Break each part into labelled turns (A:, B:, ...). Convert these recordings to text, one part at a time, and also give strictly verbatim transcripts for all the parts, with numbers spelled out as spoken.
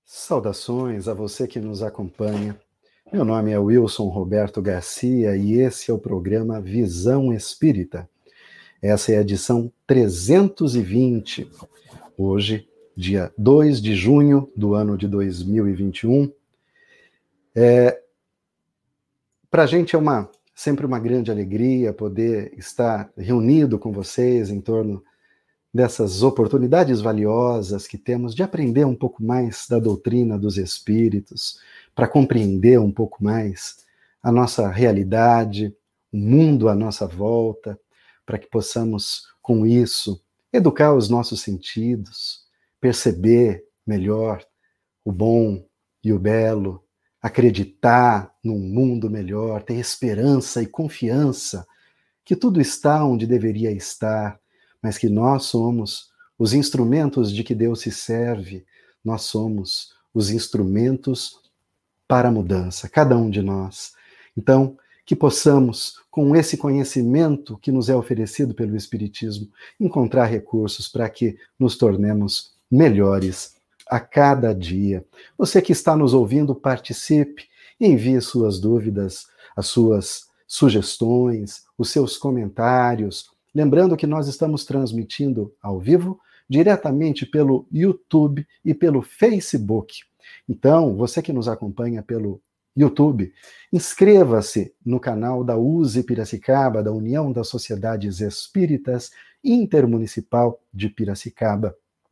A: Saudações a você que nos acompanha. Meu nome é Wilson Roberto Garcia e esse é o programa Visão Espírita. Essa é a edição trezentos e vinte. Hoje, dia dois de junho do ano de dois mil e vinte e um. É, Para a gente é uma, sempre uma grande alegria poder estar reunido com vocês em torno dessas oportunidades valiosas que temos de aprender um pouco mais da doutrina dos espíritos, para compreender um pouco mais a nossa realidade, o mundo à nossa volta, para que possamos, com isso, educar os nossos sentidos, perceber melhor o bom e o belo, acreditar num mundo melhor, ter esperança e confiança que tudo está onde deveria estar, mas que nós somos os instrumentos de que Deus se serve, nós somos os instrumentos para a mudança, cada um de nós. Então, que possamos, com esse conhecimento que nos é oferecido pelo Espiritismo, encontrar recursos para que nos tornemos melhores a cada dia. Você que está nos ouvindo, participe, envie suas dúvidas, as suas sugestões, os seus comentários. Lembrando que nós estamos transmitindo ao vivo, diretamente pelo YouTube e pelo Facebook. Então, você que nos acompanha pelo YouTube, inscreva-se no canal da U S E Piracicaba, da União das Sociedades Espíritas Intermunicipal de Piracicaba.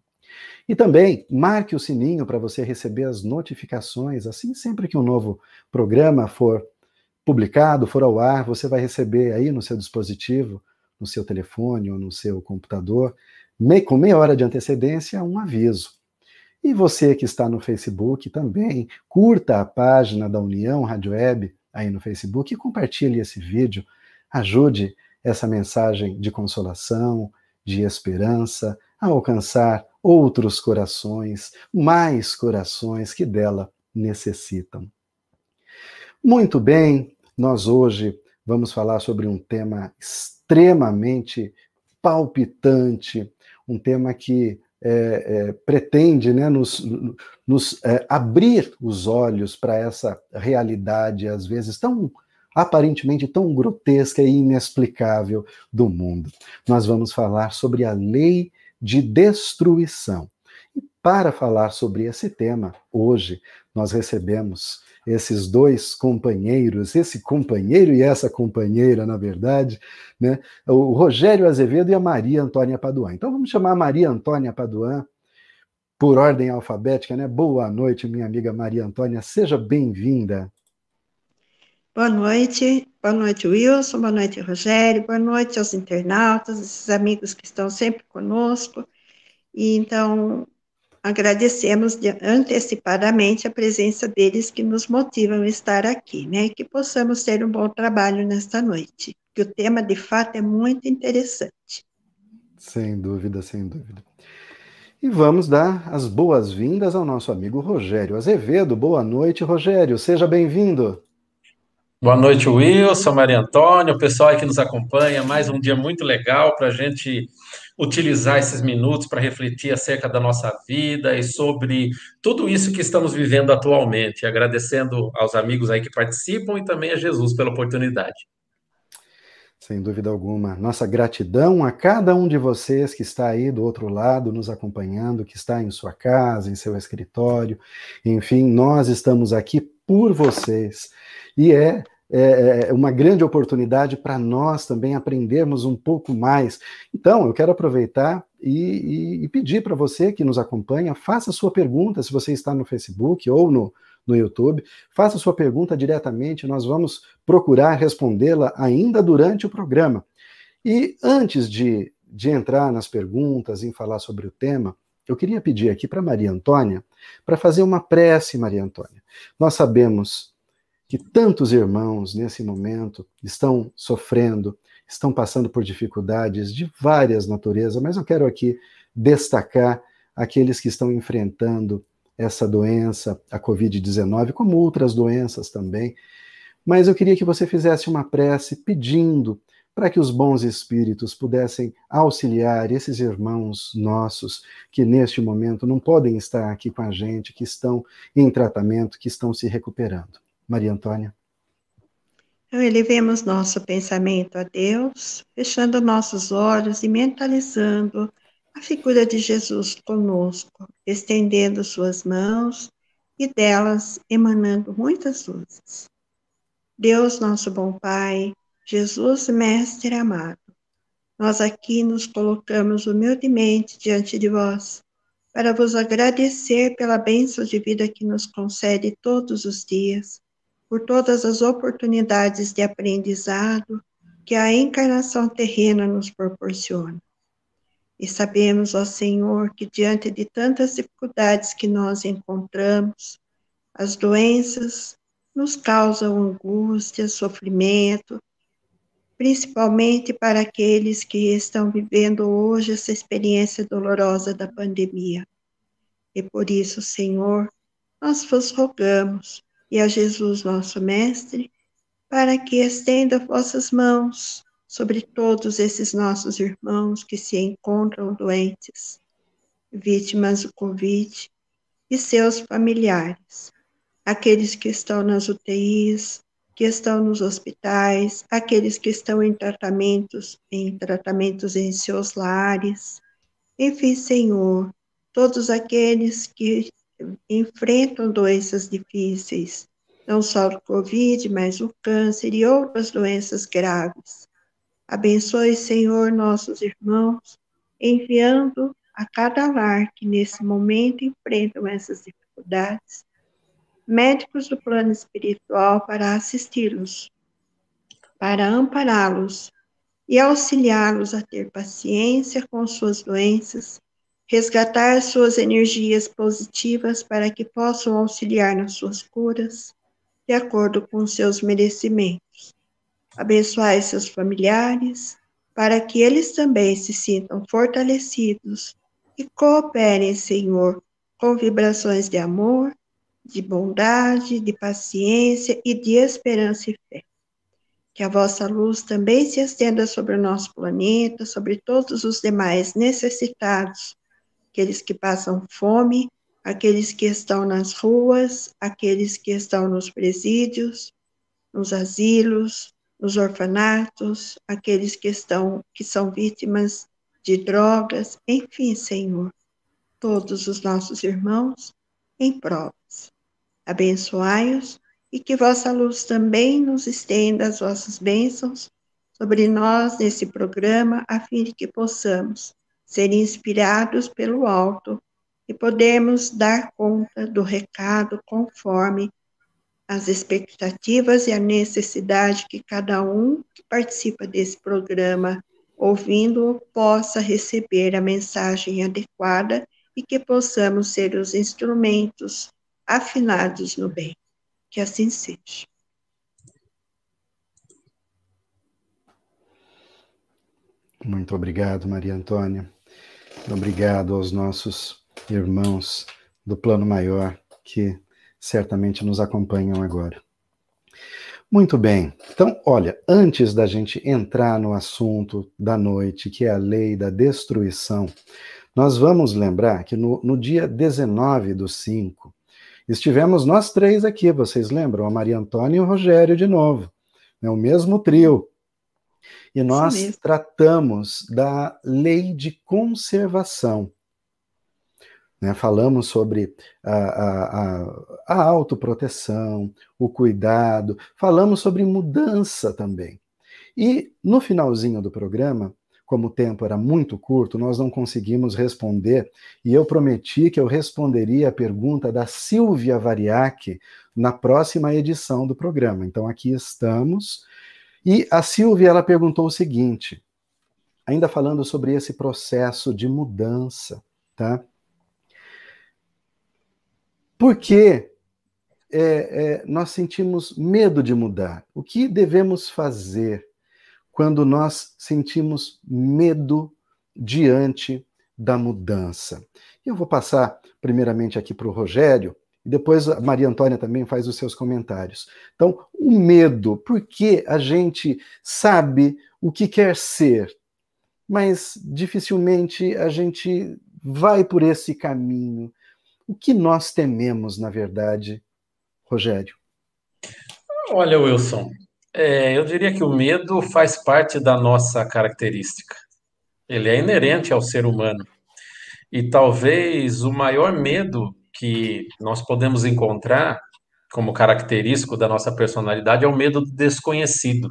A: E também marque o sininho para você receber as notificações, assim sempre que um novo programa for publicado, for ao ar, você vai receber aí no seu dispositivo, no seu telefone ou no seu computador, com meia hora de antecedência, um aviso. E você que está no Facebook também, curta a página da União Rádio Web aí no Facebook e compartilhe esse vídeo, ajude essa mensagem de consolação, de esperança, a alcançar outros corações, mais corações que dela necessitam. Muito bem, nós hoje vamos falar sobre um tema extremamente palpitante, um tema que é, é, pretende né, nos, nos é, abrir os olhos para essa realidade, às vezes tão aparentemente tão grotesca e inexplicável do mundo. Nós vamos falar sobre a lei de destruição. E para falar sobre esse tema, hoje nós recebemos esses dois companheiros, esse companheiro e essa companheira, na verdade, né? O Rogério Azevedo e a Maria Antônia Paduan. Então vamos chamar a Maria Antônia Paduan por ordem alfabética, né? Boa noite, minha amiga Maria Antônia, seja bem-vinda.
B: Boa noite, boa noite Wilson, boa noite Rogério, boa noite aos internautas, esses amigos que estão sempre conosco. E então agradecemos de, antecipadamente a presença deles que nos motivam a estar aqui, né? E que possamos ter um bom trabalho nesta noite, que o tema de fato é muito interessante.
A: Sem dúvida, sem dúvida. E vamos dar as boas-vindas ao nosso amigo Rogério Azevedo. Boa noite, Rogério, seja bem-vindo.
C: Boa noite, Wilson, Maria Antônia, o pessoal aí que nos acompanha. Mais um dia muito legal para a gente utilizar esses minutos para refletir acerca da nossa vida e sobre tudo isso que estamos vivendo atualmente. Agradecendo aos amigos aí que participam e também a Jesus pela oportunidade.
A: Sem dúvida alguma. Nossa gratidão a cada um de vocês que está aí do outro lado nos acompanhando, que está em sua casa, em seu escritório. Enfim, nós estamos aqui por vocês. E é É uma grande oportunidade para nós também aprendermos um pouco mais. Então, eu quero aproveitar e, e, e pedir para você que nos acompanha, faça sua pergunta, se você está no Facebook ou no, no YouTube, faça sua pergunta diretamente, nós vamos procurar respondê-la ainda durante o programa. E antes de, de entrar nas perguntas, em falar sobre o tema, eu queria pedir aqui para Maria Antônia, para fazer uma prece, Maria Antônia. Nós sabemos que tantos irmãos, nesse momento, estão sofrendo, estão passando por dificuldades de várias naturezas, mas eu quero aqui destacar aqueles que estão enfrentando essa doença, a covid dezenove, como outras doenças também. Mas eu queria que você fizesse uma prece pedindo para que os bons espíritos pudessem auxiliar esses irmãos nossos que neste momento não podem estar aqui com a gente, que estão em tratamento, que estão se recuperando. Maria Antônia.
B: Então, elevemos nosso pensamento a Deus, fechando nossos olhos e mentalizando a figura de Jesus conosco, estendendo suas mãos e delas emanando muitas luzes. Deus, nosso bom Pai, Jesus, Mestre amado, nós aqui nos colocamos humildemente diante de vós, para vos agradecer pela bênção de vida que nos concede todos os dias, por todas as oportunidades de aprendizado que a encarnação terrena nos proporciona. E sabemos, ó Senhor, que diante de tantas dificuldades que nós encontramos, as doenças nos causam angústia, sofrimento, principalmente para aqueles que estão vivendo hoje essa experiência dolorosa da pandemia. E por isso, Senhor, nós vos rogamos, e a Jesus, nosso Mestre, para que estenda vossas mãos sobre todos esses nossos irmãos que se encontram doentes, vítimas do Covid, e seus familiares, aqueles que estão nas U T Is, que estão nos hospitais, aqueles que estão em tratamentos, em tratamentos em seus lares. Enfim, Senhor, todos aqueles que enfrentam doenças difíceis, não só o Covid, mas o câncer e outras doenças graves. Abençoe, Senhor, nossos irmãos, enviando a cada lar que nesse momento enfrentam essas dificuldades, médicos do plano espiritual para assisti-los, para ampará-los e auxiliá-los a ter paciência com suas doenças, resgatar suas energias positivas para que possam auxiliar nas suas curas, de acordo com seus merecimentos. Abençoai seus familiares, para que eles também se sintam fortalecidos e cooperem, Senhor, com vibrações de amor, de bondade, de paciência e de esperança e fé. Que a vossa luz também se estenda sobre o nosso planeta, sobre todos os demais necessitados, aqueles que passam fome, aqueles que estão nas ruas, aqueles que estão nos presídios, nos asilos, nos orfanatos, aqueles que estão, que são vítimas de drogas, enfim, Senhor, todos os nossos irmãos em provas. Abençoai-os e que vossa luz também nos estenda as vossas bênçãos sobre nós nesse programa, a fim de que possamos ser inspirados pelo alto e podermos dar conta do recado conforme as expectativas e a necessidade que cada um que participa desse programa, ouvindo, possa receber a mensagem adequada e que possamos ser os instrumentos afinados no bem. Que assim seja.
A: Muito obrigado, Maria Antônia. Obrigado aos nossos irmãos do plano maior que certamente nos acompanham agora. Muito bem. Então, olha, antes da gente entrar no assunto da noite, que é a lei da destruição, nós vamos lembrar que no, no dia dezenove do cinco, estivemos nós três aqui, vocês lembram? A Maria Antônia e o Rogério de novo, né, o mesmo trio. E nós tratamos da lei de conservação. Né, falamos sobre a, a, a, a autoproteção, o cuidado, falamos sobre mudança também. E no finalzinho do programa, como o tempo era muito curto, nós não conseguimos responder, e eu prometi que eu responderia a pergunta da Silvia Variac na próxima edição do programa. Então aqui estamos, e a Silvia ela perguntou o seguinte, ainda falando sobre esse processo de mudança, tá? Por que é, é, nós sentimos medo de mudar? O que devemos fazer quando nós sentimos medo diante da mudança? Eu vou passar primeiramente aqui para o Rogério, E depois a Maria Antônia também faz os seus comentários. Então, o medo, porque a gente sabe o que quer ser, mas dificilmente a gente vai por esse caminho. O que nós tememos, na verdade, Rogério?
C: Olha, Wilson, é, eu diria que o medo faz parte da nossa característica. Ele é inerente ao ser humano. E talvez o maior medo que nós podemos encontrar como característico da nossa personalidade é o medo do desconhecido.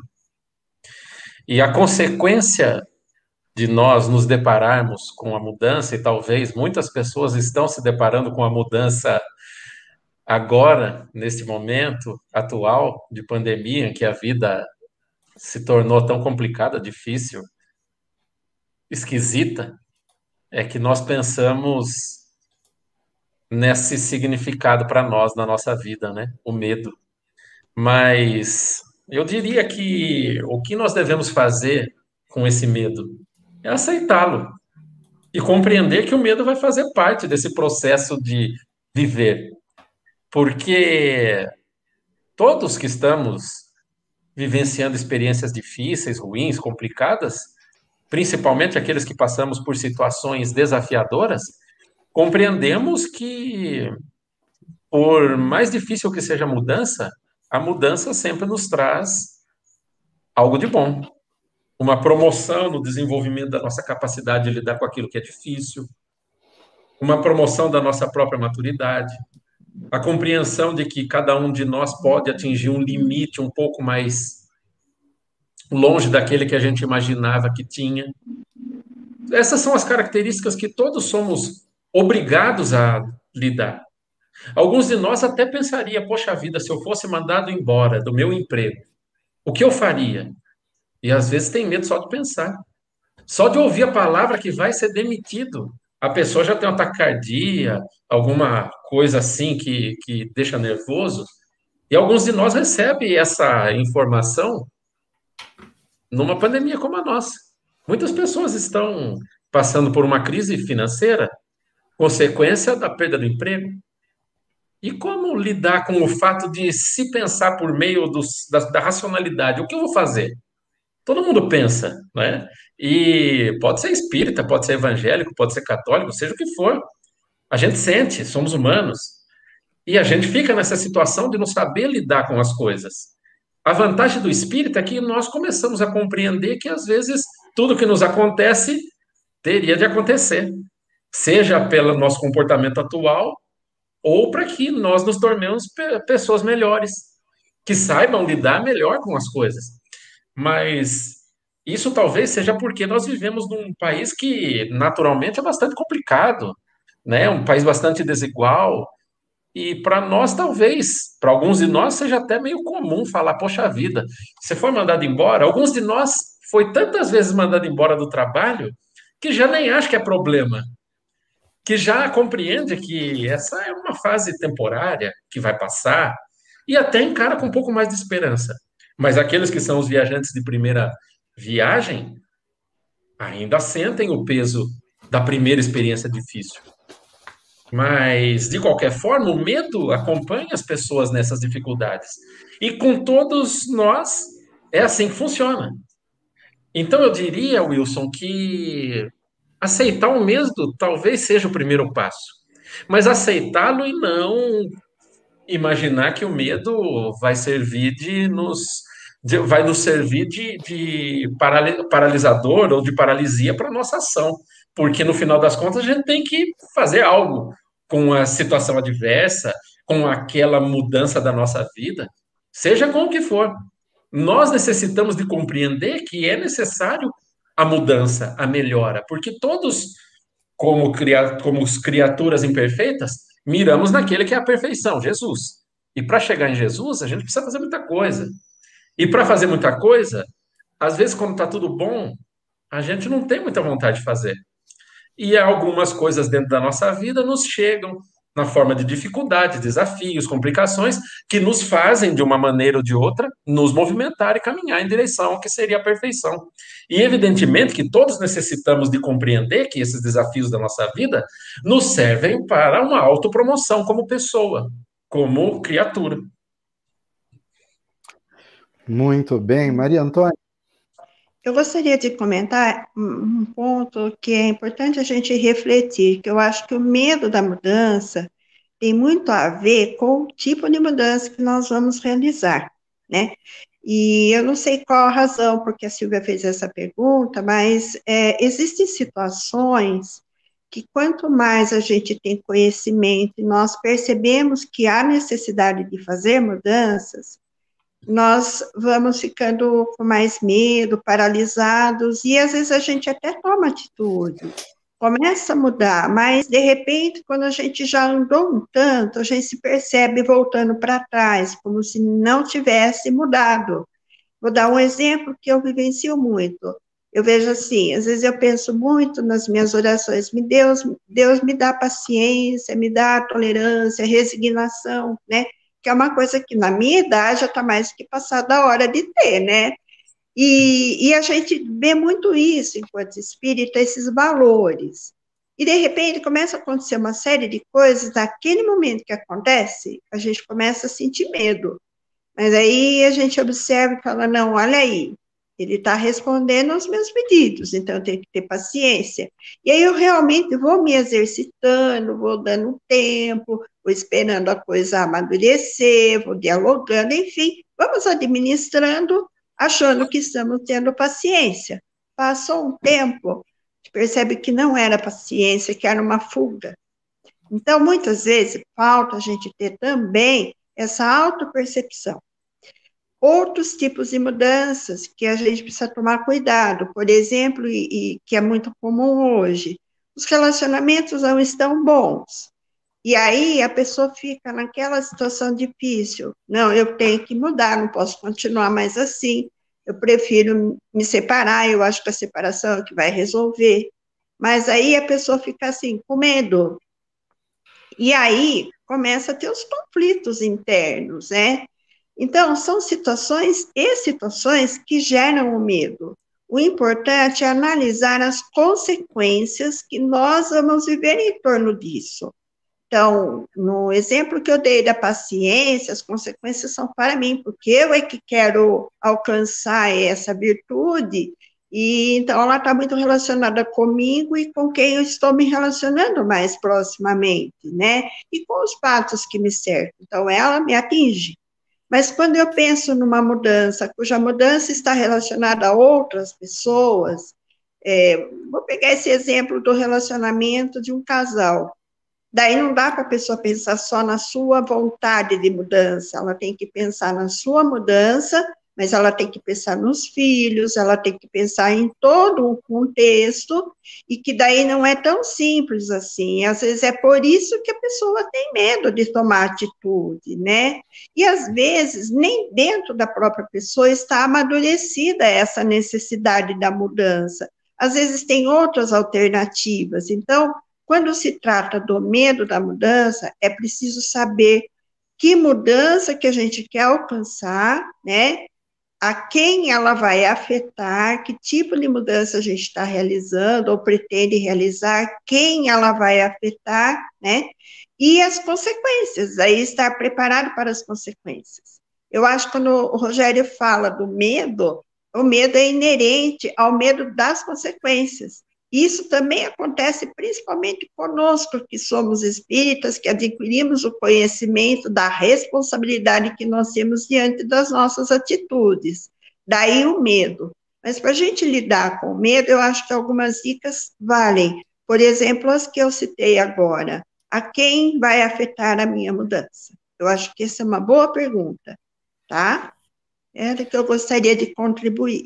C: E a consequência de nós nos depararmos com a mudança, e talvez muitas pessoas estão se deparando com a mudança agora, nesse momento atual de pandemia, em que a vida se tornou tão complicada, difícil, esquisita, é que nós pensamos nesse significado para nós na nossa vida, né? O medo. Mas eu diria que o que nós devemos fazer com esse medo é aceitá-lo e compreender que o medo vai fazer parte desse processo de viver. Porque todos que estamos vivenciando experiências difíceis, ruins, complicadas, principalmente aqueles que passamos por situações desafiadoras, compreendemos que, por mais difícil que seja a mudança, a mudança sempre nos traz algo de bom. Uma promoção no desenvolvimento da nossa capacidade de lidar com aquilo que é difícil, uma promoção da nossa própria maturidade, a compreensão de que cada um de nós pode atingir um limite um pouco mais longe daquele que a gente imaginava que tinha. Essas são as características que todos somos obrigados a lidar. Alguns de nós até pensaria, poxa vida, se eu fosse mandado embora do meu emprego, o que eu faria? E às vezes tem medo só de pensar. Só de ouvir a palavra que vai ser demitido, a pessoa já tem uma taquicardia, alguma coisa assim que, que deixa nervoso. E alguns de nós recebem essa informação numa pandemia como a nossa. Muitas pessoas estão passando por uma crise financeira, consequência da perda do emprego. E como lidar com o fato de se pensar por meio dos, da, da racionalidade? O que eu vou fazer? Todo mundo pensa, né? E pode ser espírita, pode ser evangélico, pode ser católico, seja o que for. A gente sente, somos humanos. E a gente fica nessa situação de não saber lidar com as coisas. A vantagem do espírita é que nós começamos a compreender que, às vezes, tudo que nos acontece teria de acontecer. Seja pelo nosso comportamento atual, ou para que nós nos tornemos pessoas melhores, que saibam lidar melhor com as coisas. Mas isso talvez seja porque nós vivemos num país que naturalmente é bastante complicado, né? Um país bastante desigual. E para nós, talvez, para alguns de nós, seja até meio comum falar, poxa vida, você foi mandado embora. Alguns de nós foi tantas vezes mandado embora do trabalho que já nem acha que é problema, que já compreende que essa é uma fase temporária que vai passar e até encara com um pouco mais de esperança. Mas aqueles que são os viajantes de primeira viagem ainda sentem o peso da primeira experiência difícil. Mas, de qualquer forma, o medo acompanha as pessoas nessas dificuldades. E com todos nós, é assim que funciona. Então, eu diria, Wilson, que aceitar o medo talvez seja o primeiro passo. Mas aceitá-lo e não imaginar que o medo vai servir de nos, de, vai nos servir de, de paralisador ou de paralisia para a nossa ação. Porque, no final das contas, a gente tem que fazer algo com a situação adversa, com aquela mudança da nossa vida, seja com o que for. Nós necessitamos de compreender que é necessário a mudança, a melhora, porque todos, como, cria, como criaturas imperfeitas, miramos naquele que é a perfeição, Jesus. E para chegar em Jesus, a gente precisa fazer muita coisa. E para fazer muita coisa, às vezes, quando está tudo bom, a gente não tem muita vontade de fazer. E algumas coisas dentro da nossa vida nos chegam na forma de dificuldades, desafios, complicações, que nos fazem, de uma maneira ou de outra, nos movimentar e caminhar em direção ao que seria a perfeição. E, evidentemente, que todos necessitamos de compreender que esses desafios da nossa vida nos servem para uma autopromoção como pessoa, como criatura.
A: Muito bem. Maria Antônia?
B: Eu gostaria de comentar um ponto que é importante a gente refletir, que eu acho que o medo da mudança tem muito a ver com o tipo de mudança que nós vamos realizar, né? E eu não sei qual a razão porque a Silvia fez essa pergunta, mas é, existem situações que quanto mais a gente tem conhecimento e nós percebemos que há necessidade de fazer mudanças, nós vamos ficando com mais medo, paralisados, e às vezes a gente até toma atitude, começa a mudar, mas de repente, quando a gente já andou um tanto, a gente se percebe voltando para trás, como se não tivesse mudado. Vou dar um exemplo que eu vivencio muito. Eu vejo assim, às vezes eu penso muito nas minhas orações, me Deus, Deus me dá paciência, me dá tolerância, resignação, né? Que é uma coisa que na minha idade já está mais que passada a hora de ter, né? E, e a gente vê muito isso enquanto espírita, esses valores. E, de repente, começa a acontecer uma série de coisas, naquele momento que acontece, a gente começa a sentir medo. Mas aí a gente observa e fala, não, olha aí, ele está respondendo aos meus pedidos, então eu tenho que ter paciência. E aí eu realmente vou me exercitando, vou dando tempo, vou esperando a coisa amadurecer, vou dialogando, enfim, vamos administrando, achando que estamos tendo paciência. Passou um tempo, a gente percebe que não era paciência, que era uma fuga. Então, muitas vezes, falta a gente ter também essa autopercepção. Outros tipos de mudanças que a gente precisa tomar cuidado, por exemplo, e, e que é muito comum hoje, os relacionamentos não estão bons. E aí a pessoa fica naquela situação difícil. Não, eu tenho que mudar, não posso continuar mais assim. Eu prefiro me separar, eu acho que a separação é o que vai resolver. Mas aí a pessoa fica assim, com medo. E aí começa a ter os conflitos internos, né? Então, são situações e situações que geram o medo. O importante é analisar as consequências que nós vamos viver em torno disso. Então, no exemplo que eu dei da paciência, as consequências são para mim, porque eu é que quero alcançar essa virtude, e então ela está muito relacionada comigo e com quem eu estou me relacionando mais proximamente, né? E com os fatos que me cercam. Então, ela me atinge. Mas quando eu penso numa mudança, cuja mudança está relacionada a outras pessoas, é, vou pegar esse exemplo do relacionamento de um casal. Daí não dá para a pessoa pensar só na sua vontade de mudança, ela tem que pensar na sua mudança, mas ela tem que pensar nos filhos, ela tem que pensar em todo o contexto, e que daí não é tão simples assim. Às vezes é por isso que a pessoa tem medo de tomar atitude, né? E às vezes nem dentro da própria pessoa está amadurecida essa necessidade da mudança. Às vezes tem outras alternativas. Então, quando se trata do medo da mudança, é preciso saber que mudança que a gente quer alcançar, né? A quem ela vai afetar, que tipo de mudança a gente está realizando ou pretende realizar, quem ela vai afetar, né? E as consequências, aí estar preparado para as consequências. Eu acho que quando o Rogério fala do medo, o medo é inerente ao medo das consequências. Isso também acontece principalmente conosco, que somos espíritas, que adquirimos o conhecimento da responsabilidade que nós temos diante das nossas atitudes. Daí o medo. Mas para a gente lidar com o medo, eu acho que algumas dicas valem. Por exemplo, as que eu citei agora. A quem vai afetar a minha mudança? Eu acho que essa é uma boa pergunta, tá? Era que eu gostaria de contribuir.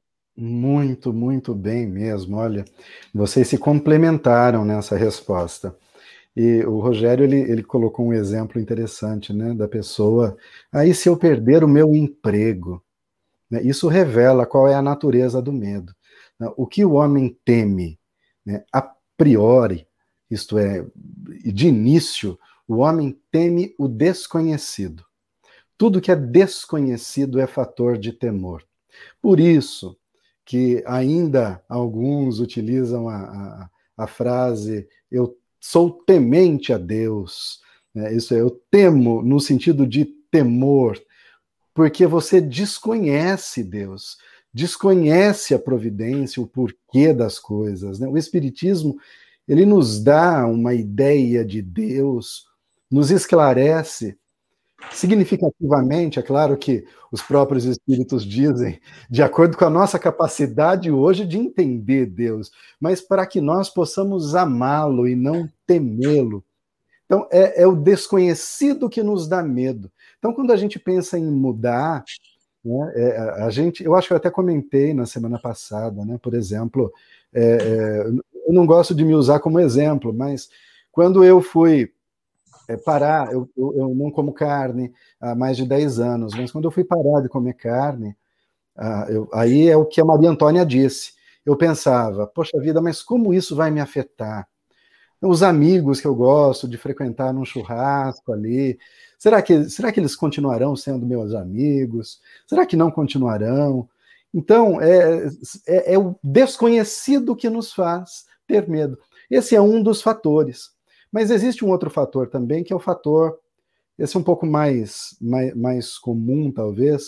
A: Muito, muito bem mesmo. Olha, vocês se complementaram nessa resposta. E o Rogério, ele, ele colocou um exemplo interessante, né, da pessoa, aí se eu perder o meu emprego, né, isso revela qual é a natureza do medo. O que o homem teme, né, a priori, isto é, de início, O homem teme o desconhecido. Tudo que é desconhecido é fator de temor. Por isso que ainda alguns utilizam a, a, a frase eu sou temente a Deus. Né? Isso é, eu temo no sentido de temor, porque você desconhece Deus, desconhece a providência, o porquê das coisas. Né? O Espiritismo, ele nos dá uma ideia de Deus, nos esclarece significativamente. É claro que os próprios Espíritos dizem, de acordo com a nossa capacidade hoje de entender Deus, mas para que nós possamos amá-lo e não temê-lo. Então, é, é o desconhecido que nos dá medo. Então, quando a gente pensa em mudar, né, é, a gente, eu acho que eu até comentei na semana passada, né, por exemplo, é, é, eu não gosto de me usar como exemplo, mas quando eu fui é, parar, eu, eu, eu não como carne há mais de dez anos, mas quando eu fui parar de comer carne, ah, eu, aí é o que a Maria Antônia disse. Eu pensava, poxa vida, mas como isso vai me afetar? Os amigos que eu gosto de frequentar num churrasco ali, será que, será que eles continuarão sendo meus amigos? Será que não continuarão? Então, é, é, é o desconhecido que nos faz ter medo. Esse é um dos fatores. Mas existe um outro fator também, que é o fator, esse é um pouco mais, mais, mais comum, talvez,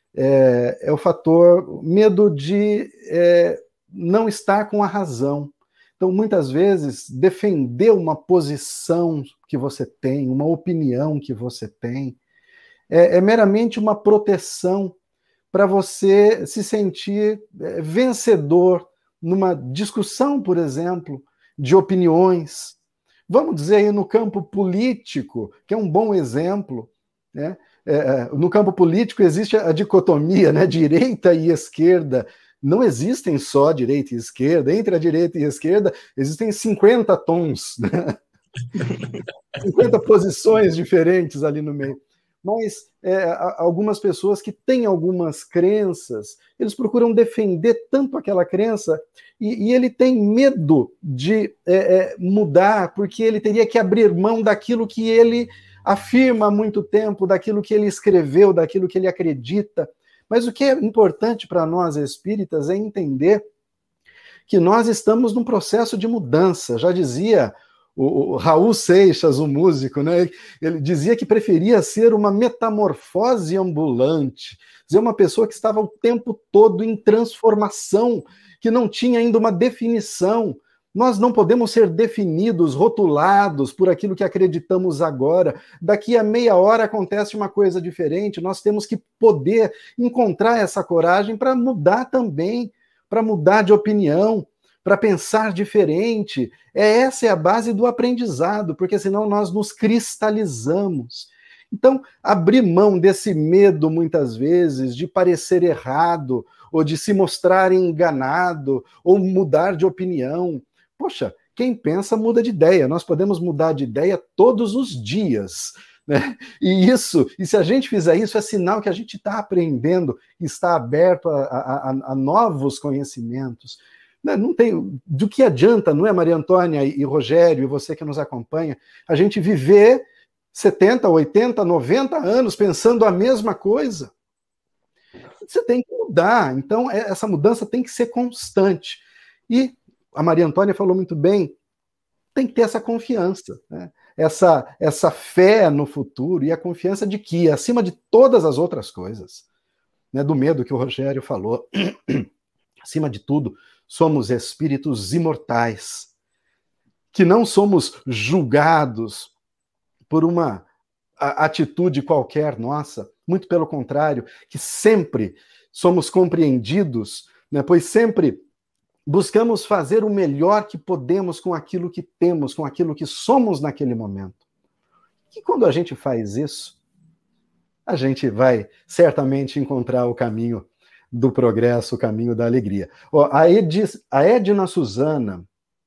A: é, é o fator medo de é, não estar com a razão. Então, muitas vezes, defender uma posição que você tem, uma opinião que você tem, é, é meramente uma proteção para você se sentir é, vencedor numa discussão, por exemplo, de opiniões. Vamos dizer aí no campo político, que é um bom exemplo, né? É, no campo político existe a dicotomia, né? Direita e esquerda. Não existem só direita e esquerda. Entre a direita e a esquerda existem cinquenta tons, né? cinquenta posições diferentes ali no meio. Mas é, algumas pessoas que têm algumas crenças, eles procuram defender tanto aquela crença e, e ele tem medo de é, é, mudar, porque ele teria que abrir mão daquilo que ele afirma há muito tempo, daquilo que ele escreveu, daquilo que ele acredita. Mas o que é importante para nós espíritas é entender que nós estamos num processo de mudança. Já dizia o, o Raul Seixas, o músico, né? Ele dizia que preferia ser uma metamorfose ambulante, dizer, uma pessoa que estava o tempo todo em transformação, que não tinha ainda uma definição. Nós não podemos ser definidos, rotulados por aquilo que acreditamos agora. Daqui a meia hora acontece uma coisa diferente, nós temos que poder encontrar essa coragem para mudar também, para mudar de opinião, para pensar diferente. É, essa é a base do aprendizado, porque senão nós nos cristalizamos. Então, abrir mão desse medo, muitas vezes, de parecer errado, ou de se mostrar enganado, ou mudar de opinião. Poxa, quem pensa muda de ideia. Nós podemos mudar de ideia todos os dias, né? E isso, e se a gente fizer isso, é sinal que a gente está aprendendo, está aberto a, a, a novos conhecimentos. Não tem, do que adianta, não é, Maria Antônia e Rogério, e você que nos acompanha, a gente viver setenta, oitenta, noventa anos pensando a mesma coisa? Você tem que mudar, então essa mudança tem que ser constante. E a Maria Antônia falou muito bem, tem que ter essa confiança, né? essa, essa fé no futuro e a confiança de que, acima de todas as outras coisas, né, do medo que o Rogério falou, acima de tudo, somos espíritos imortais, que não somos julgados por uma atitude qualquer nossa, muito pelo contrário, que sempre somos compreendidos, né, pois sempre buscamos fazer o melhor que podemos com aquilo que temos, com aquilo que somos naquele momento. E quando a gente faz isso, a gente vai certamente encontrar o caminho do progresso, o caminho da alegria. Ó, a, Edi, a Edna Suzana,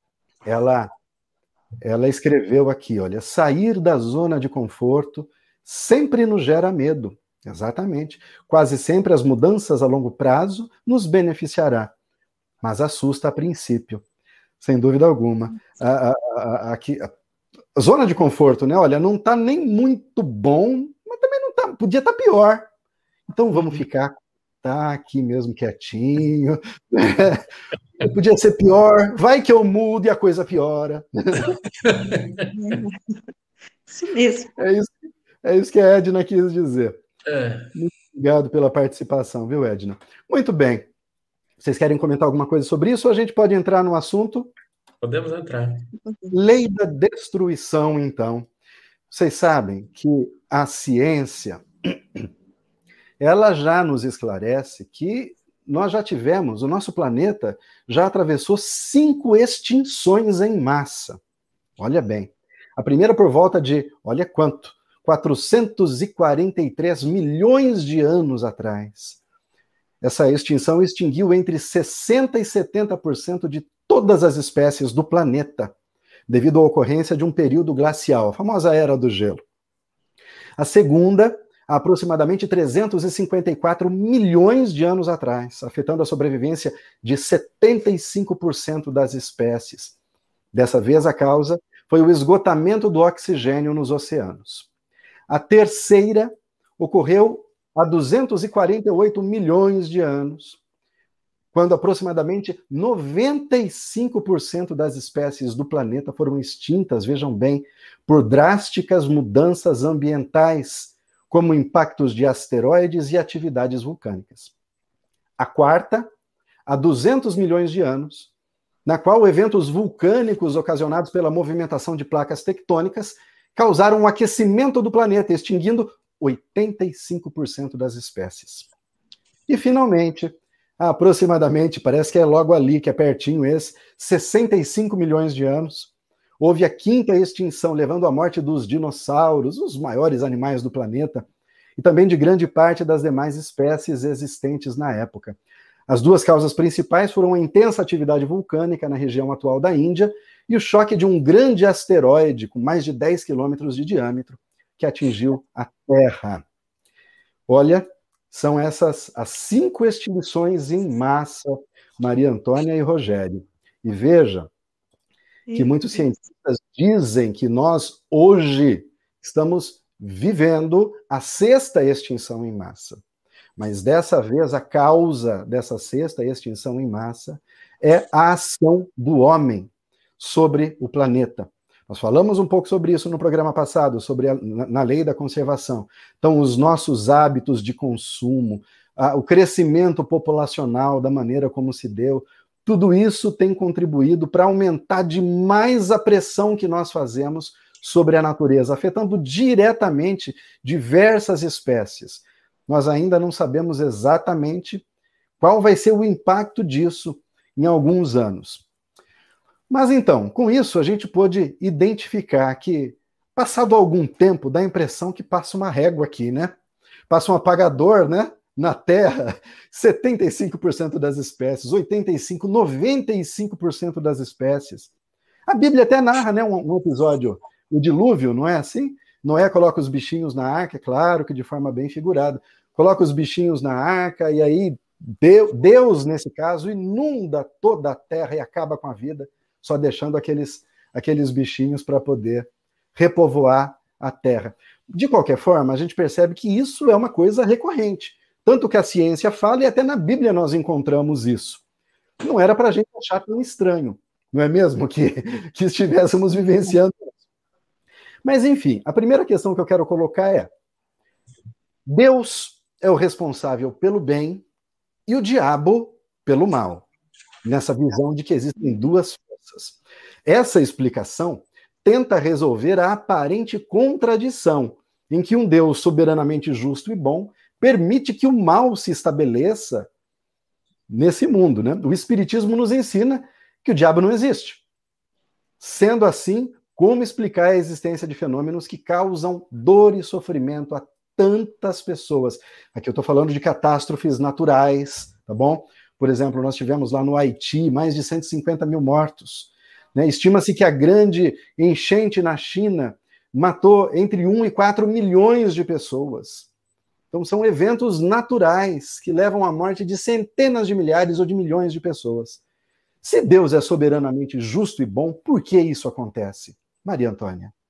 A: ela, ela escreveu aqui, olha, sair da zona de conforto sempre nos gera medo. Exatamente. Quase sempre as mudanças a longo prazo nos beneficiará, mas assusta a princípio, sem dúvida alguma. A, a, a, aqui, a, zona de conforto, né? Olha, não está nem muito bom, mas também não tá, podia estar tá pior. Então vamos ficar tá aqui mesmo quietinho. Podia ser pior, vai que eu mudo e a coisa piora.
B: Isso mesmo.
A: É isso, é isso que a Edna quis dizer.
C: É.
A: Muito obrigado pela participação, viu, Edna? Muito bem. Vocês querem comentar alguma coisa sobre isso ou a gente pode entrar no assunto?
C: Podemos entrar.
A: Lei da destruição, então. Vocês sabem que a ciência, ela já nos esclarece que nós já tivemos, o nosso planeta já atravessou cinco extinções em massa. Olha bem. A primeira por volta de, olha quanto, quatrocentos e quarenta e três milhões de anos atrás. Essa extinção extinguiu entre sessenta por cento e setenta por cento de todas as espécies do planeta, devido à ocorrência de um período glacial, a famosa Era do Gelo. A segunda, há aproximadamente trezentos e cinquenta e quatro milhões de anos atrás, afetando a sobrevivência de setenta e cinco por cento das espécies. Dessa vez, a causa foi o esgotamento do oxigênio nos oceanos. A terceira ocorreu há duzentos e quarenta e oito milhões de anos, quando aproximadamente noventa e cinco por cento das espécies do planeta foram extintas, vejam bem, por drásticas mudanças ambientais, como impactos de asteroides e atividades vulcânicas. A quarta, há duzentos milhões de anos, na qual eventos vulcânicos ocasionados pela movimentação de placas tectônicas causaram um aquecimento do planeta, extinguindo oitenta e cinco por cento das espécies. E, finalmente, há aproximadamente, parece que é logo ali, que é pertinho esse, sessenta e cinco milhões de anos, houve a quinta extinção, levando à morte dos dinossauros, os maiores animais do planeta, e também de grande parte das demais espécies existentes na época. As duas causas principais foram a intensa atividade vulcânica na região atual da Índia e o choque de um grande asteroide com mais de dez quilômetros de diâmetro que atingiu a Terra. Olha, são essas as cinco extinções em massa, Maria Antônia e Rogério. E veja que muitos cientistas dizem que nós, hoje, estamos vivendo a sexta extinção em massa. Mas dessa vez, a causa dessa sexta extinção em massa é a ação do homem sobre o planeta. Nós falamos um pouco sobre isso no programa passado, sobre a, na, na lei da conservação. Então, os nossos hábitos de consumo, a, o crescimento populacional da maneira como se deu, tudo isso tem contribuído para aumentar demais a pressão que nós fazemos sobre a natureza, afetando diretamente diversas espécies. Nós ainda não sabemos exatamente qual vai ser o impacto disso em alguns anos. Mas então, com isso, a gente pôde identificar que, passado algum tempo, dá a impressão que passa uma régua aqui, né? Passa um apagador, né? Na Terra, setenta e cinco por cento das espécies, oitenta e cinco por cento, noventa e cinco por cento das espécies. A Bíblia até narra, né, um, um episódio, o dilúvio, não é assim? Noé coloca os bichinhos na arca, é claro que de forma bem figurada, coloca os bichinhos na arca e aí Deus, nesse caso, inunda toda a terra e acaba com a vida, só deixando aqueles, aqueles bichinhos para poder repovoar a terra. De qualquer forma, a gente percebe que isso é uma coisa recorrente. Tanto que a ciência fala, e até na Bíblia nós encontramos isso. Não era para a gente achar tão estranho, não é mesmo? Que, que estivéssemos vivenciando isso. Mas, enfim, a primeira questão que eu quero colocar é: Deus é o responsável pelo bem e o diabo pelo mal, nessa visão de que existem duas forças. Essa explicação tenta resolver a aparente contradição em que um Deus soberanamente justo e bom permite que o mal se estabeleça nesse mundo, né? O Espiritismo nos ensina que o diabo não existe. Sendo assim, como explicar a existência de fenômenos que causam dor e sofrimento a tantas pessoas? Aqui eu estou falando de catástrofes naturais, tá bom? Por exemplo, nós tivemos lá no Haiti mais de cento e cinquenta mil mortos. Né? Estima-se que a grande enchente na China matou entre um e quatro milhões de pessoas. Então são eventos naturais que levam à morte de centenas de milhares ou de milhões de pessoas. Se Deus é soberanamente justo e bom, por que isso acontece? Maria Antônia.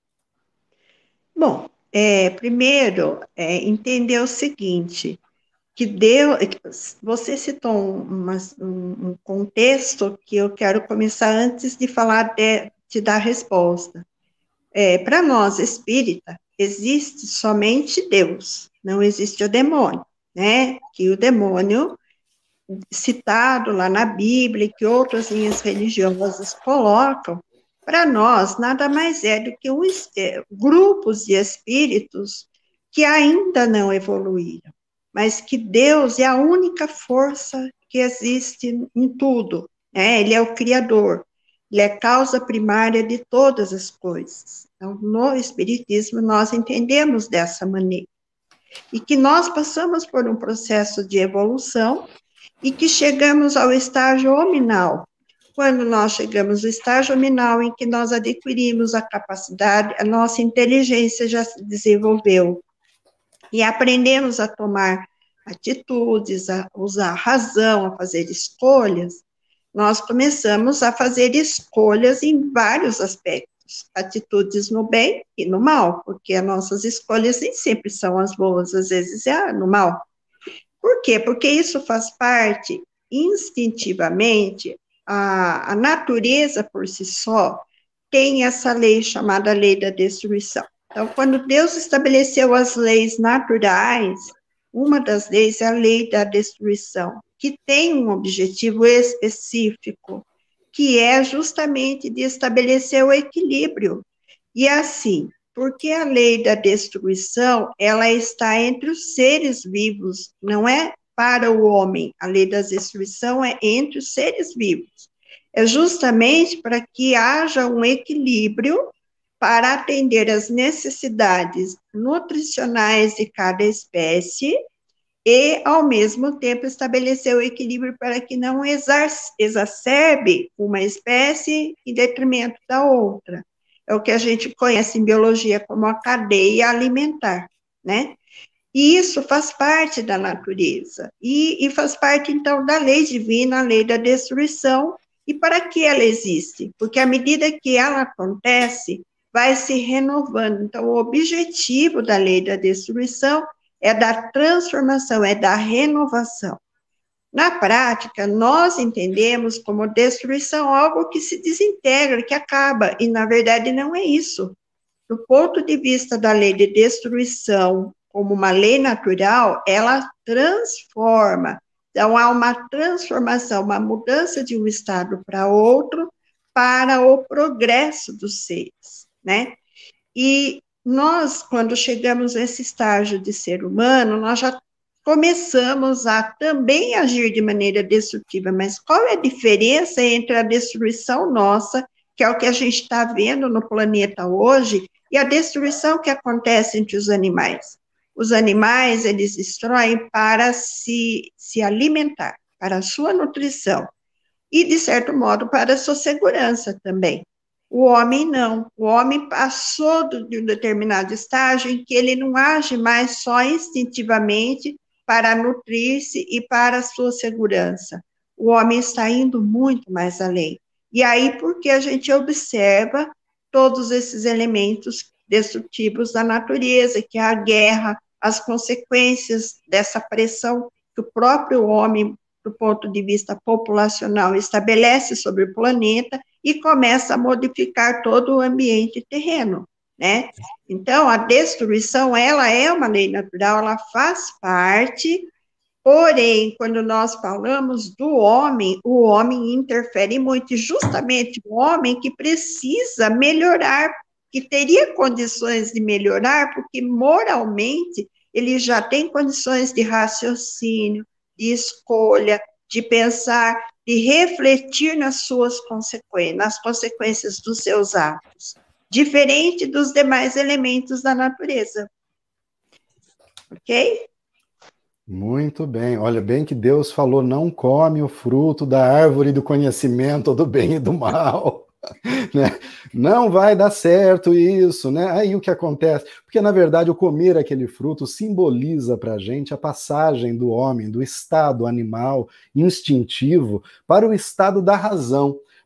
B: Bom, é, primeiro, é, entender o seguinte, que Deus, você citou uma, um, um contexto que eu quero começar antes de falar, de, de dar a resposta. É, para nós, espírita, existe somente Deus, não existe o demônio, né? Que o demônio, citado lá na Bíblia, que outras linhas religiosas colocam, para nós, nada mais é do que um, é, grupos de espíritos que ainda não evoluíram, mas que Deus é a única força que existe em tudo, né? Ele é o Criador, ele é a causa primária de todas as coisas. Então, no Espiritismo, nós entendemos dessa maneira. E que nós passamos por um processo de evolução e que chegamos ao estágio hominal. Quando nós chegamos ao estágio hominal em que nós adquirimos a capacidade, a nossa inteligência já se desenvolveu e aprendemos a tomar atitudes, a usar a razão, a fazer escolhas, nós começamos a fazer escolhas em vários aspectos, atitudes no bem e no mal, porque as nossas escolhas nem sempre são as boas, às vezes é no mal. Por quê? Porque isso faz parte, instintivamente, a, a natureza por si só tem essa lei chamada lei da destruição. Então, quando Deus estabeleceu as leis naturais, uma das leis é a lei da destruição, que tem um objetivo específico, que é justamente de estabelecer o equilíbrio. E assim, porque a lei da destruição, ela está entre os seres vivos, não é para o homem. A lei da destruição é entre os seres vivos. É justamente para que haja um equilíbrio para atender às necessidades nutricionais de cada espécie e, ao mesmo tempo, estabelecer o equilíbrio para que não exacerbe uma espécie em detrimento da outra. É o que a gente conhece em biologia como a cadeia alimentar, né? E isso faz parte da natureza, e, e faz parte, então, da lei divina, a lei da destruição. E para que ela existe? Porque à medida que ela acontece, vai se renovando. Então, o objetivo da lei da destruição é da transformação, é da renovação. Na prática, nós entendemos como destruição algo que se desintegra, que acaba, e na verdade não é isso. Do ponto de vista da lei de destruição, como uma lei natural, ela transforma. Então, há uma transformação, uma mudança de um estado para outro, para o progresso dos seres, né? E nós, quando chegamos nesse estágio de ser humano, nós já começamos a também agir de maneira destrutiva, mas qual é a diferença entre a destruição nossa, que é o que a gente está vendo no planeta hoje, e a destruição que acontece entre os animais? Os animais, eles destroem para se, se alimentar, para a sua nutrição, e, de certo modo, para a sua segurança também. O homem não. O homem passou de um determinado estágio em que ele não age mais só instintivamente para nutrir-se e para a sua segurança. O homem está indo muito mais além. E aí, porque a gente observa todos esses elementos destrutivos da natureza, que é a guerra, as consequências dessa pressão que o próprio homem, do ponto de vista populacional, estabelece sobre o planeta e começa a modificar todo o ambiente terreno, né? Então, a destruição, ela é uma lei natural, ela faz parte, porém, quando nós falamos do homem, o homem interfere muito, e justamente o homem que precisa melhorar, que teria condições de melhorar, porque moralmente ele já tem condições de raciocínio, de escolha, de pensar, de refletir nas suas consequências, nas consequências dos seus atos, diferente dos demais elementos da natureza. Ok?
A: Muito bem. Olha, bem que Deus falou, não come o fruto da árvore do conhecimento do bem e do mal. Né? Não vai dar certo isso, né? Aí o que acontece? Porque, na verdade, o comer aquele fruto simboliza para a gente a passagem do homem, do estado animal, instintivo, para o estado da razão.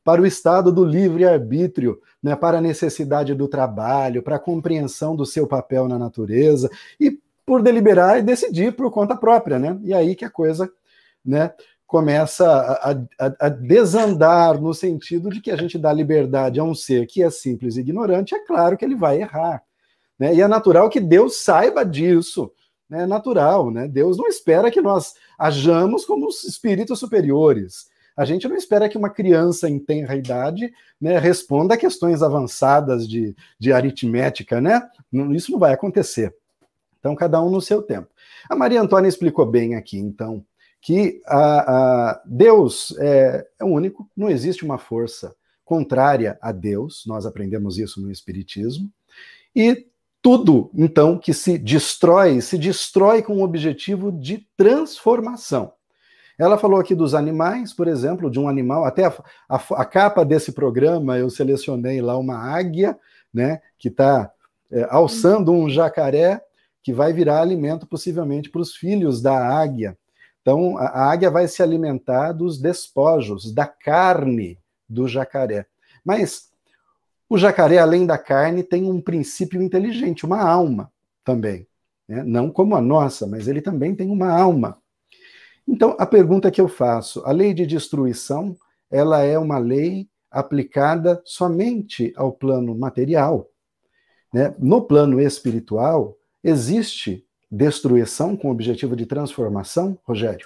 A: para o estado do livre-arbítrio, né, para a necessidade do trabalho, para a compreensão do seu papel na natureza, e por deliberar e decidir por conta própria, né? E aí que a coisa, né, começa a, a, a desandar no sentido de que a gente dá liberdade a um ser que é simples e ignorante, é claro que ele vai errar, né? E é natural que Deus saiba disso, né? É natural, né? Deus não espera que nós ajamos como os espíritos superiores. A gente não espera que uma criança em tenra idade, né, responda a questões avançadas de, de aritmética, né? Isso não vai acontecer. Então, cada um no seu tempo. A Maria Antônia explicou bem aqui, então, que a, a Deus é, é único, não existe uma força contrária a Deus, nós aprendemos isso no Espiritismo, e tudo, então, que se destrói, se destrói com o objetivo de transformação. Ela falou aqui dos animais, por exemplo, de um animal, até a, a, a capa desse programa eu selecionei lá uma águia, né, que está é, alçando um jacaré, que vai virar alimento possivelmente para os filhos da águia. Então, a águia vai se alimentar dos despojos, da carne do jacaré. Mas o jacaré, além da carne, tem um princípio inteligente, uma alma também, né? Não como a nossa, mas ele também tem uma alma. Então, a pergunta que eu faço, a lei de destruição, ela é uma lei aplicada somente ao plano material, né? No plano espiritual, existe destruição com o objetivo de transformação, Rogério?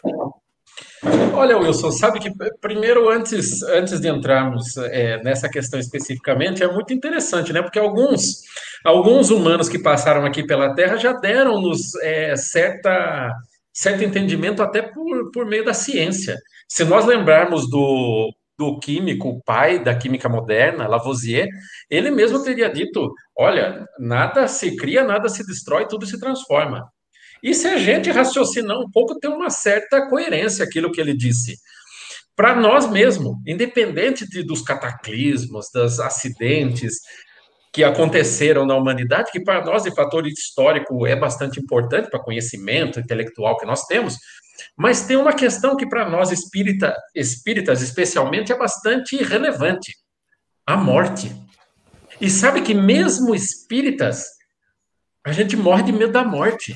C: Olha, Wilson, sabe que primeiro, antes, antes de entrarmos é, nessa questão especificamente, é muito interessante, né? Porque alguns, alguns humanos que passaram aqui pela Terra já deram-nos é, certa, certo entendimento até por, por meio da ciência. Se nós lembrarmos do, do químico, o pai da química moderna, Lavoisier, ele mesmo teria dito, olha, nada se cria, nada se destrói, tudo se transforma. E se a gente raciocinar um pouco, tem uma certa coerência aquilo que ele disse. Para nós mesmos, independente de, dos cataclismos, dos acidentes que aconteceram na humanidade, que para nós, de fator histórico, é bastante importante para conhecimento intelectual que nós temos, mas tem uma questão que para nós espírita, espíritas, especialmente, é bastante relevante: a morte. E sabe que mesmo espíritas, a gente morre de medo da morte.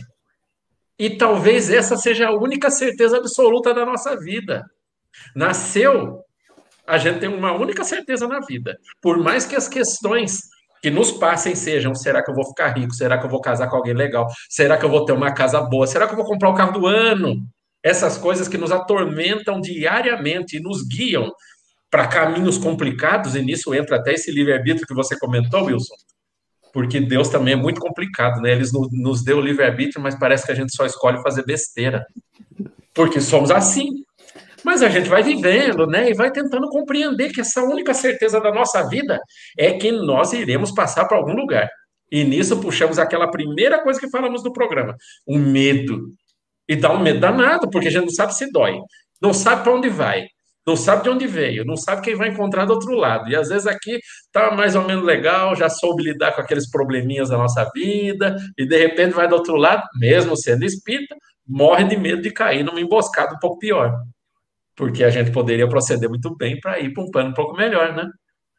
C: E talvez essa seja a única certeza absoluta da nossa vida. Nasceu, a gente tem uma única certeza na vida. Por mais que as questões que nos passem sejam: será que eu vou ficar rico? Será que eu vou casar com alguém legal? Será que eu vou ter uma casa boa? Será que eu vou comprar o carro do ano? Essas coisas que nos atormentam diariamente e nos guiam para caminhos complicados, e nisso entra até esse livre-arbítrio que você comentou, Wilson. Porque Deus também é muito complicado, né? Ele nos deu o livre-arbítrio, mas parece que a gente só escolhe fazer besteira. Porque somos assim. Mas a gente vai vivendo, né? E vai tentando compreender que essa única certeza da nossa vida é que nós iremos passar para algum lugar. E nisso puxamos aquela primeira coisa que falamos no programa: o medo. E dá um medo danado, porque a gente não sabe se dói, não sabe para onde vai, não sabe de onde veio, não sabe quem vai encontrar do outro lado. E às vezes aqui tá mais ou menos legal, já soube lidar com aqueles probleminhas da nossa vida, e de repente vai do outro lado, mesmo sendo espírita, morre de medo de cair numa emboscada um pouco pior. Porque a gente poderia proceder muito bem para ir para um plano um pouco melhor, né?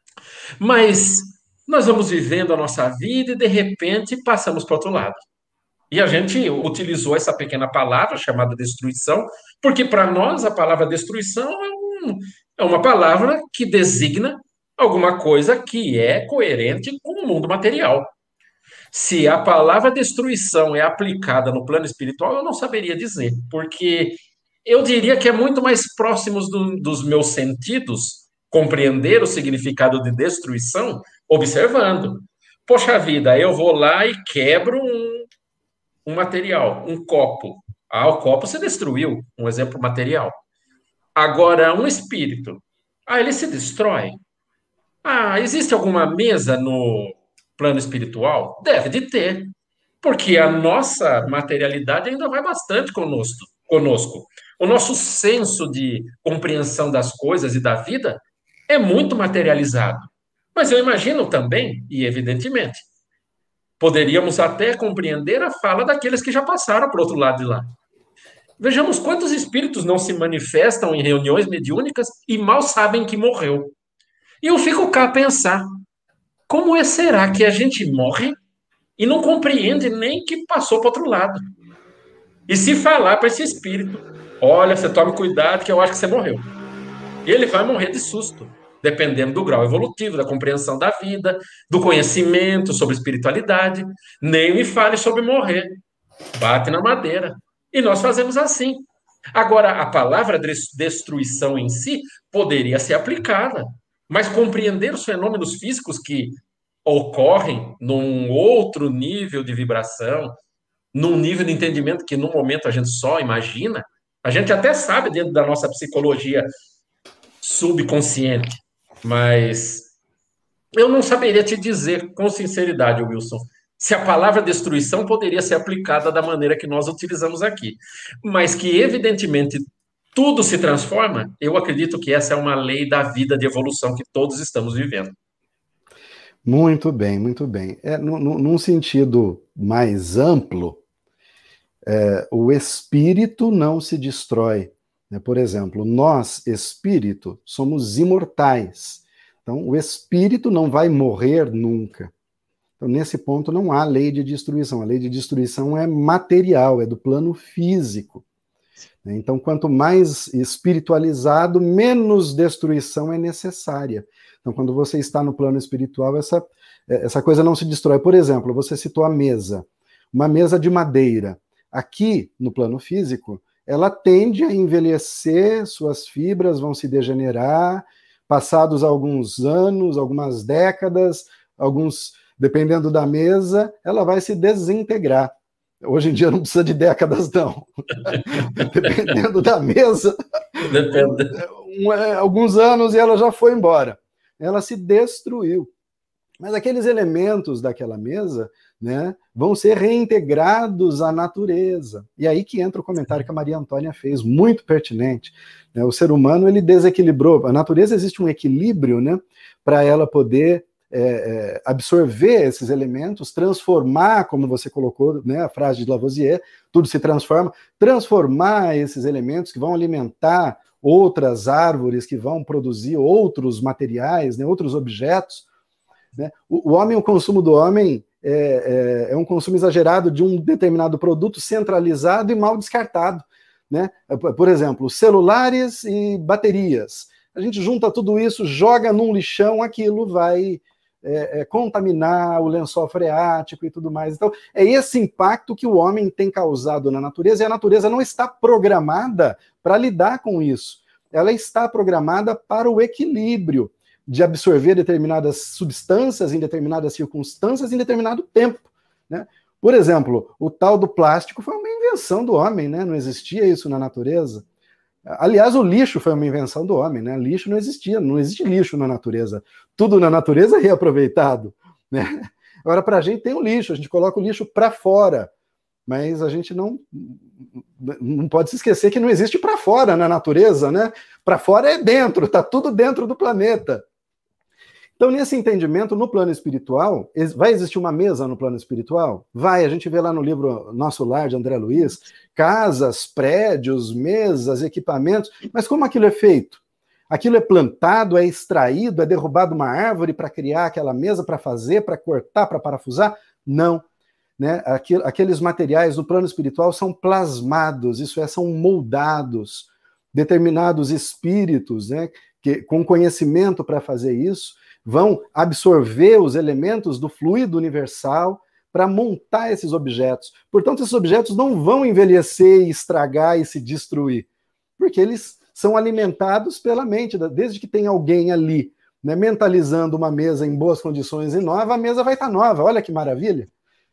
C: Mas nós vamos vivendo a nossa vida e de repente passamos para o outro lado. E a gente utilizou essa pequena palavra chamada destruição, porque para nós a palavra destruição é, um, é uma palavra que designa alguma coisa que é coerente com o mundo material. Se a palavra destruição é aplicada no plano espiritual, eu não saberia dizer, porque eu diria que é muito mais próximo do, dos meus sentidos compreender o significado de destruição observando. Poxa vida, eu vou lá e quebro um um material, um copo. Ah, o copo se destruiu, um exemplo material. Agora, um espírito. Ah, ele se destrói. Ah, existe alguma mesa no plano espiritual? Deve de ter, porque a nossa materialidade ainda vai bastante conosco. conosco. O nosso senso de compreensão das coisas e da vida é muito materializado. Mas eu imagino também, e evidentemente, poderíamos até compreender a fala daqueles que já passaram para o outro lado de lá. Vejamos quantos espíritos não se manifestam em reuniões mediúnicas e mal sabem que morreu. E eu fico cá a pensar, como é será que a gente morre e não compreende nem que passou para outro lado? E se falar para esse espírito, olha, você tome cuidado que eu acho que você morreu. Ele vai morrer de susto, dependendo do grau evolutivo, da compreensão da vida, do conhecimento sobre espiritualidade. Nem me fale sobre morrer. Bate na madeira. E nós fazemos assim. Agora, a palavra destruição em si poderia ser aplicada, mas compreender os fenômenos físicos que ocorrem num outro nível de vibração, num nível de entendimento que no momento a gente só imagina, a gente até sabe dentro da nossa psicologia subconsciente, mas eu não saberia te dizer com sinceridade, Wilson, se a palavra destruição poderia ser aplicada da maneira que nós utilizamos aqui, mas que evidentemente tudo se transforma, eu acredito que essa é uma lei da vida de evolução que todos estamos vivendo.
A: Muito bem, muito bem. É, no, no, num sentido mais amplo, é, o espírito não se destrói. Né? Por exemplo, nós, espírito, somos imortais. Então, o espírito não vai morrer nunca. Então, nesse ponto, não há lei de destruição. A lei de destruição é material, é do plano físico. Então, quanto mais espiritualizado, menos destruição é necessária. Então, quando você está no plano espiritual, essa, essa coisa não se destrói. Por exemplo, você citou a mesa, uma mesa de madeira. Aqui, no plano físico, ela tende a envelhecer, suas fibras vão se degenerar, passados alguns anos, algumas décadas, alguns, dependendo da mesa, ela vai se desintegrar. Hoje em dia não precisa de décadas, não. Dependendo da mesa, Depende. Um, alguns anos e ela já foi embora. Ela se destruiu. Mas aqueles elementos daquela mesa, né, vão ser reintegrados à natureza. E aí que entra o comentário que a Maria Antônia fez, muito pertinente. Né? O ser humano, ele desequilibrou. A natureza existe um equilíbrio, né, para ela poder é, é, absorver esses elementos, transformar, como você colocou, né, a frase de Lavoisier, tudo se transforma, transformar esses elementos que vão alimentar outras árvores, que vão produzir outros materiais, né, outros objetos. Né? O, o homem, o consumo do homem é, é, é um consumo exagerado de um determinado produto centralizado e mal descartado. Né? Por exemplo, celulares e baterias. A gente junta tudo isso, joga num lixão, aquilo vai é, é, contaminar o lençol freático e tudo mais. Então, é esse impacto que o homem tem causado na natureza, e a natureza não está programada para lidar com isso. Ela está programada para o equilíbrio de absorver determinadas substâncias em determinadas circunstâncias em determinado tempo. Né? Por exemplo, o tal do plástico foi uma invenção do homem, né? Não existia isso na natureza. Aliás, o lixo foi uma invenção do homem, né? Lixo não existia, não existe lixo na natureza. Tudo na natureza é reaproveitado. Né? Agora, para a gente tem o lixo, a gente coloca o lixo para fora, mas a gente não, não pode se esquecer que não existe para fora na natureza, né? Para fora é dentro, está tudo dentro do planeta. Então, nesse entendimento, no plano espiritual, vai existir uma mesa no plano espiritual? Vai, a gente vê lá no livro Nosso Lar, de André Luiz, casas, prédios, mesas, equipamentos, mas como aquilo é feito? Aquilo é plantado, é extraído, é derrubado uma árvore para criar aquela mesa, para fazer, para cortar, para parafusar? Não. Né? Aqueles materiais no plano espiritual são plasmados, isso é, são moldados. Determinados espíritos, né, que, com conhecimento para fazer isso, vão absorver os elementos do fluido universal para montar esses objetos. Portanto, esses objetos não vão envelhecer e estragar e se destruir, porque eles são alimentados pela mente, desde que tem alguém ali, né, mentalizando uma mesa em boas condições e nova, a mesa vai estar nova, olha que maravilha.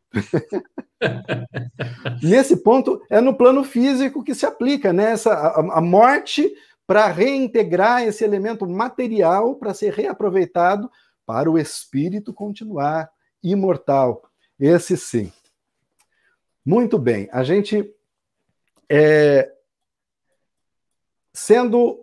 A: Nesse ponto, é no plano físico que se aplica, né, essa, a, a morte para reintegrar esse elemento material para ser reaproveitado para o espírito continuar imortal. Esse sim. Muito bem. A gente, é, sendo...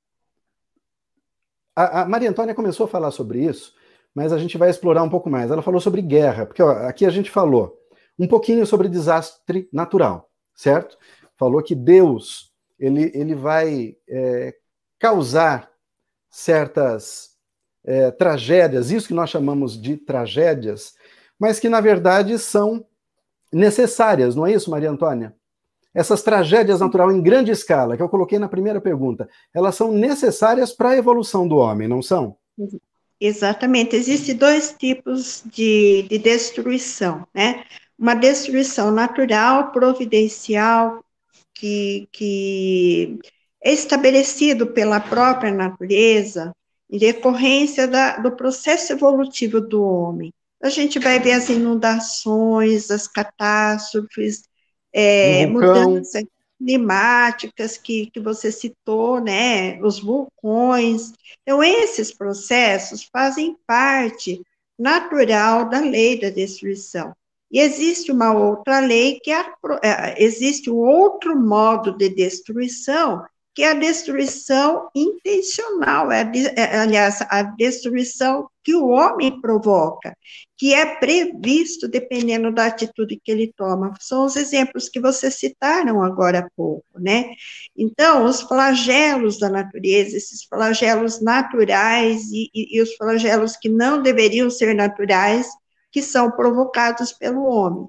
A: A, a Maria Antônia começou a falar sobre isso, mas a gente vai explorar um pouco mais. Ela falou sobre guerra, porque ó, aqui a gente falou um pouquinho sobre desastre natural, certo? Falou que Deus... Ele, ele vai é, causar certas é, tragédias, isso que nós chamamos de tragédias, mas que, na verdade, são necessárias, não é isso, Maria Antônia? Essas tragédias naturais em grande escala, que eu coloquei na primeira pergunta, elas são necessárias para a evolução do homem, não são?
B: Exatamente. Existem dois tipos de, de destruição, né? Uma destruição natural, providencial, que, que é estabelecido pela própria natureza, em decorrência da, do processo evolutivo do homem. A gente vai ver as inundações, as catástrofes, é,
A: Um vulcão.
B: mudanças climáticas que, que você citou, né, os vulcões. Então, esses processos fazem parte natural da lei da destruição. E existe uma outra lei que é, existe um outro modo de destruição, que é a destruição intencional, é, é, aliás, a destruição que o homem provoca, que é previsto dependendo da atitude que ele toma. São os exemplos que vocês citaram agora há pouco, né? Então, os flagelos da natureza, esses flagelos naturais e, e, e os flagelos que não deveriam ser naturais, que são provocados pelo homem.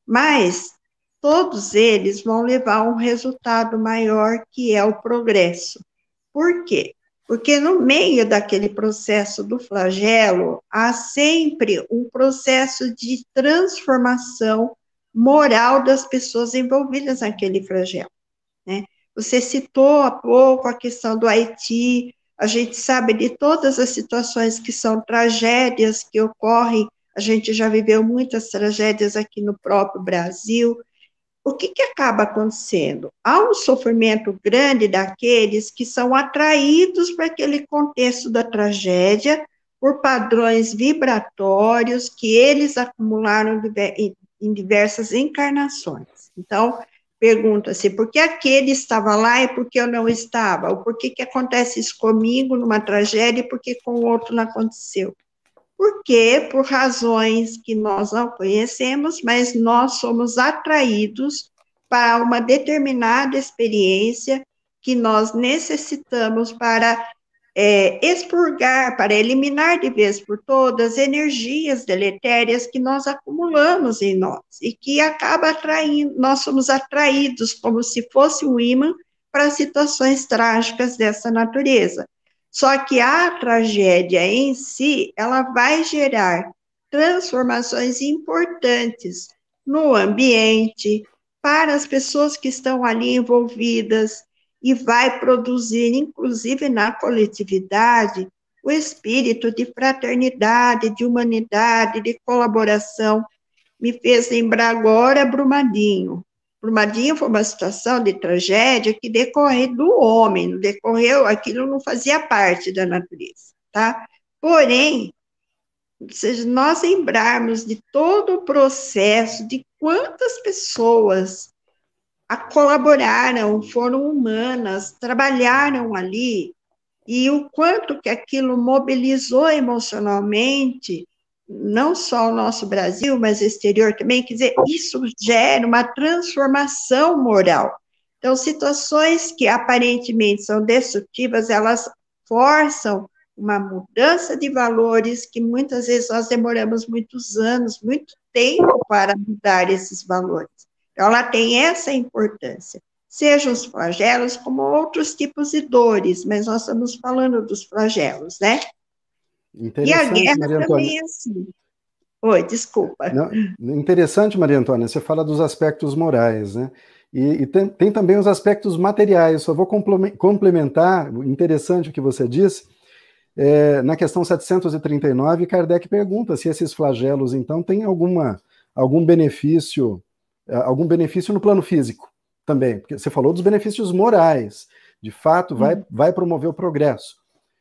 B: Mas todos eles vão levar a um resultado maior, que é o progresso. Por quê? Porque no meio daquele processo do flagelo, há sempre um processo de transformação moral das pessoas envolvidas naquele flagelo, né? Você citou há pouco a questão do Haiti, a gente sabe de todas as situações que são tragédias que ocorrem, a gente já viveu muitas tragédias aqui no próprio Brasil. O que, que acaba acontecendo? Há um sofrimento grande daqueles que são atraídos para aquele contexto da tragédia por padrões vibratórios que eles acumularam em diversas encarnações. Então, pergunta-se, por que aquele estava lá e por que eu não estava? Ou por que, que acontece isso comigo numa tragédia e por que com o outro não aconteceu? Porque, por razões que nós não conhecemos, mas nós somos atraídos para uma determinada experiência que nós necessitamos para é, expurgar, para eliminar de vez por todas energias deletérias que nós acumulamos em nós e que acaba atraindo, nós somos atraídos como se fosse um imã para situações trágicas dessa natureza. Só que a tragédia em si, ela vai gerar transformações importantes no ambiente, para as pessoas que estão ali envolvidas, e vai produzir, inclusive na coletividade, o espírito de fraternidade, de humanidade, de colaboração. Me fez lembrar agora Brumadinho. Brumadinho foi uma situação de tragédia que decorreu do homem, não decorreu, aquilo não fazia parte da natureza, tá? Porém, se nós lembrarmos de todo o processo, de quantas pessoas a colaboraram, foram humanas, trabalharam ali, e o quanto que aquilo mobilizou emocionalmente, não só o nosso Brasil, mas o exterior também, quer dizer, isso gera uma transformação moral. Então, situações que aparentemente são destrutivas, elas forçam uma mudança de valores que muitas vezes nós demoramos muitos anos, muito tempo para mudar esses valores. Então, ela tem essa importância. Sejam os flagelos como outros tipos de dores, mas nós estamos falando dos flagelos, né? E a guerra Maria também é assim. Oi, desculpa.
A: Não, interessante, Maria Antônia, você fala dos aspectos morais, né? E, e tem, tem também os aspectos materiais. Só vou complementar, interessante o que você disse, é, na questão setecentos e trinta e nove, Kardec pergunta se esses flagelos, então, têm alguma, algum benefício, algum benefício no plano físico também, porque você falou dos benefícios morais, de fato, vai, hum. vai promover o progresso.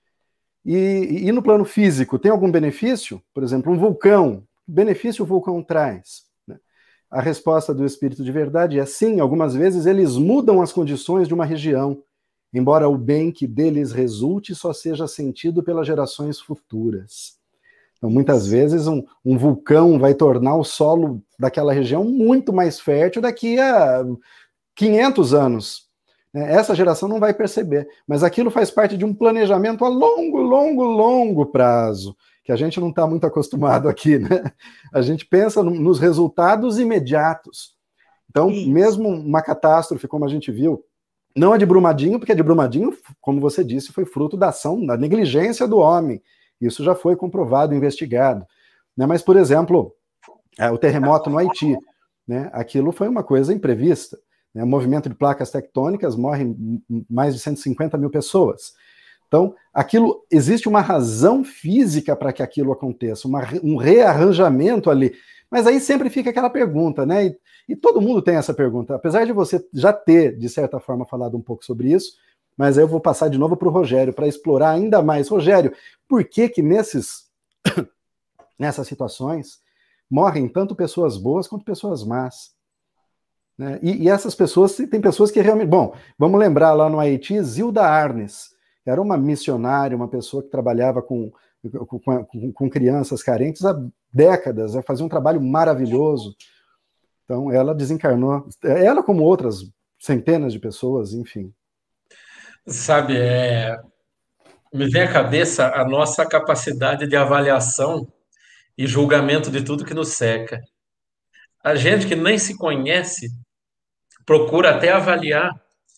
A: E, e no plano físico, tem algum benefício? Por exemplo, um vulcão, que benefício o vulcão traz? A resposta do Espírito de Verdade é sim, algumas vezes eles mudam as condições de uma região, embora o bem que deles resulte só seja sentido pelas gerações futuras. Então, muitas vezes, um, um vulcão vai tornar o solo daquela região muito mais fértil daqui a quinhentos anos. né? Essa geração não vai perceber, mas aquilo faz parte de um planejamento a longo, longo, longo prazo, que a gente não está muito acostumado aqui, né? A gente pensa no, nos resultados imediatos. Então, Isso. mesmo uma catástrofe, como a gente viu, não a de Brumadinho, porque a de Brumadinho, como você disse, foi fruto da ação, da negligência do homem. Isso já foi comprovado, investigado. Né? Mas, por exemplo, o terremoto no Haiti, né? Aquilo foi uma coisa imprevista. Né? O movimento de placas tectônicas, morrem mais de cento e cinquenta mil pessoas. Então, aquilo, existe uma razão física para que aquilo aconteça, uma, um rearranjamento ali. Mas aí sempre fica aquela pergunta, né? E, e todo mundo tem essa pergunta, apesar de você já ter, de certa forma, falado um pouco sobre isso, mas aí eu vou passar de novo para o Rogério, para explorar ainda mais. Rogério, por que que nesses, nessas situações morrem tanto pessoas boas quanto pessoas más? Né? E, e essas pessoas, tem pessoas que realmente... Bom, vamos lembrar lá no Haiti, Zilda Arnes, era uma missionária, uma pessoa que trabalhava com, com, com, com crianças carentes há décadas, né? Fazia um trabalho maravilhoso. Então, ela desencarnou, ela como outras centenas de pessoas, enfim.
C: Sabe, é, me vem à cabeça a nossa capacidade de avaliação e julgamento de tudo que nos cerca. A gente que nem se conhece procura até avaliar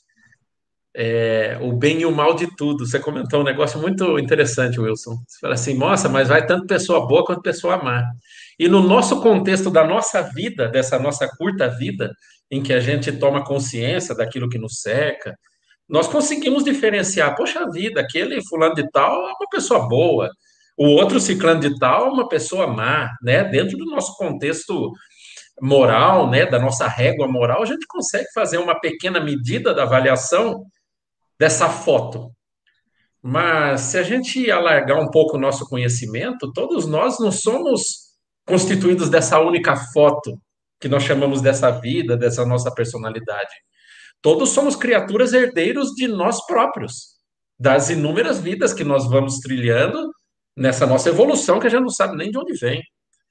C: É, o bem e o mal de tudo. Você comentou um negócio muito interessante, Wilson. Você fala assim, nossa, mas vai tanto pessoa boa quanto pessoa má. E no nosso contexto da nossa vida, dessa nossa curta vida, em que a gente toma consciência daquilo que nos cerca, nós conseguimos diferenciar, poxa vida, aquele fulano de tal é uma pessoa boa, o outro ciclano de tal é uma pessoa má, né? Dentro do nosso contexto moral, né, da nossa régua moral, a gente consegue fazer uma pequena medida da avaliação dessa foto. Mas se a gente alargar um pouco o nosso conhecimento, todos nós não somos constituídos dessa única foto que nós chamamos dessa vida, dessa nossa personalidade. Todos somos criaturas herdeiros de nós próprios, das inúmeras vidas que nós vamos trilhando nessa nossa evolução que a gente não sabe nem de onde vem.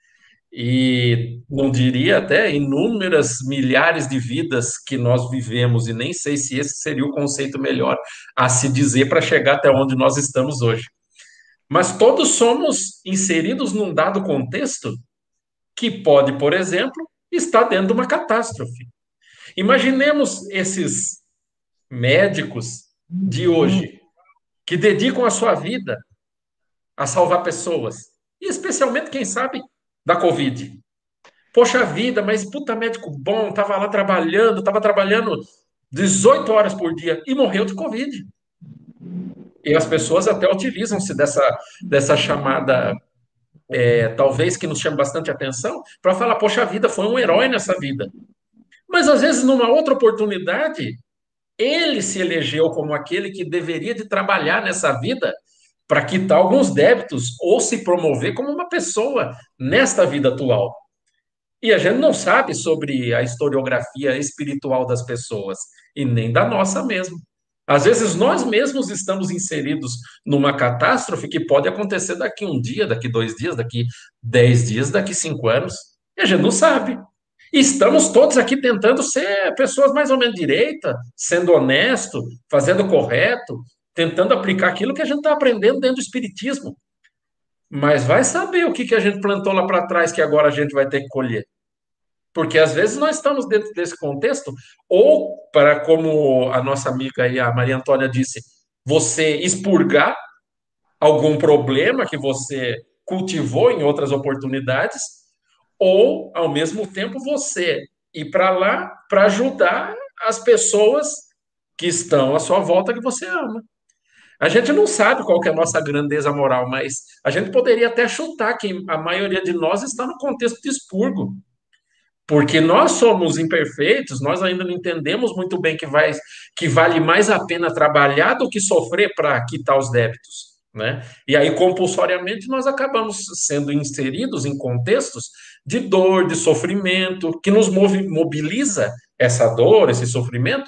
C: E não diria até inúmeras milhares de vidas que nós vivemos, e nem sei se esse seria o conceito melhor a se dizer para chegar até onde nós estamos hoje. Mas todos somos inseridos num dado contexto que pode, por exemplo, estar dentro de uma catástrofe. Imaginemos esses médicos de hoje que dedicam a sua vida a salvar pessoas, e especialmente, quem sabe, da Covid. Poxa vida, mas puta médico bom, tava lá trabalhando, tava trabalhando dezoito horas por dia e morreu de Covid. E as pessoas até utilizam-se dessa, dessa chamada, é, talvez que nos chame bastante atenção, para falar, poxa vida, foi um herói nessa vida. Mas às vezes, numa outra oportunidade, ele se elegeu como aquele que deveria de trabalhar nessa vida para quitar alguns débitos ou se promover como uma pessoa nesta vida atual. E a gente não sabe sobre a historiografia espiritual das pessoas, e nem da nossa mesmo. Às vezes nós mesmos estamos inseridos numa catástrofe que pode acontecer daqui um dia, daqui dois dias, daqui dez dias, daqui cinco anos, e a gente não sabe. E estamos todos aqui tentando ser pessoas mais ou menos direita, sendo honesto, fazendo o correto, tentando aplicar aquilo que a gente está aprendendo dentro do espiritismo. Mas vai saber o que, que a gente plantou lá para trás que agora a gente vai ter que colher. Porque às vezes nós estamos dentro desse contexto, ou para, como a nossa amiga aí, a Maria Antônia disse, você expurgar algum problema que você cultivou em outras oportunidades, ou, ao mesmo tempo, você ir para lá para ajudar as pessoas que estão à sua volta que você ama. A gente não sabe qual que é a nossa grandeza moral, mas a gente poderia até chutar que a maioria de nós está no contexto de expurgo. Porque nós somos imperfeitos, nós ainda não entendemos muito bem que, vai, que vale mais a pena trabalhar do que sofrer para quitar os débitos, né? E aí, compulsoriamente, nós acabamos sendo inseridos em contextos de dor, de sofrimento, que nos mobiliza essa dor, esse sofrimento,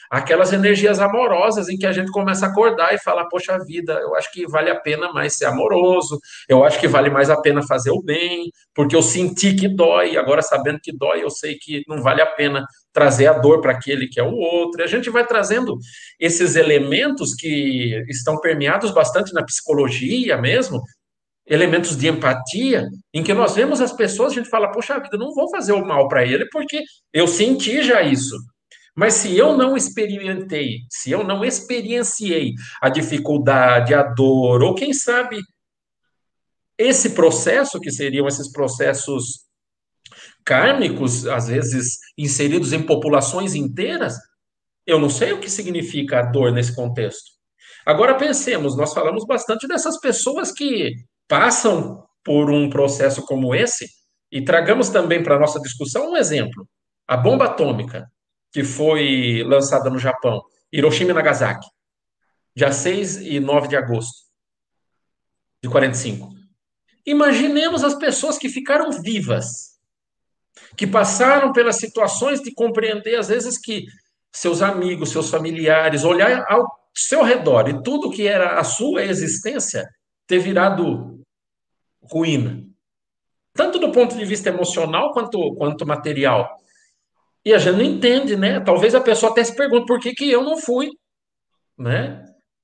C: aquelas energias amorosas em que a gente começa a acordar e falar, poxa vida, eu acho que vale a pena mais ser amoroso, eu acho que vale mais a pena fazer o bem, porque eu senti que dói, agora sabendo que dói, eu sei que não vale a pena trazer a dor para aquele que é o outro. E a gente vai trazendo esses elementos que estão permeados bastante na psicologia mesmo, elementos de empatia, em que nós vemos as pessoas, a gente fala, poxa vida, não vou fazer o mal para ele, porque eu senti já isso. Mas se eu não experimentei, se eu não experienciei a dificuldade, a dor, ou quem sabe esse processo, que seriam esses processos kármicos, às vezes inseridos em populações inteiras, eu não sei o que significa a dor nesse contexto. Agora pensemos, nós falamos bastante dessas pessoas que passam por um processo como esse, e tragamos também para a nossa discussão um exemplo. A bomba atômica, que foi lançada no Japão, Hiroshima e Nagasaki, dia seis e nove de agosto de quarenta e cinco. Imaginemos as pessoas que ficaram vivas, que passaram pelas situações de compreender, às vezes, que seus amigos, seus familiares, olhar ao seu redor e tudo que era a sua existência ter virado ruína. Tanto do ponto de vista emocional quanto, quanto material. E a gente não entende, né? Talvez a pessoa até se pergunte por que, que eu não fui, né?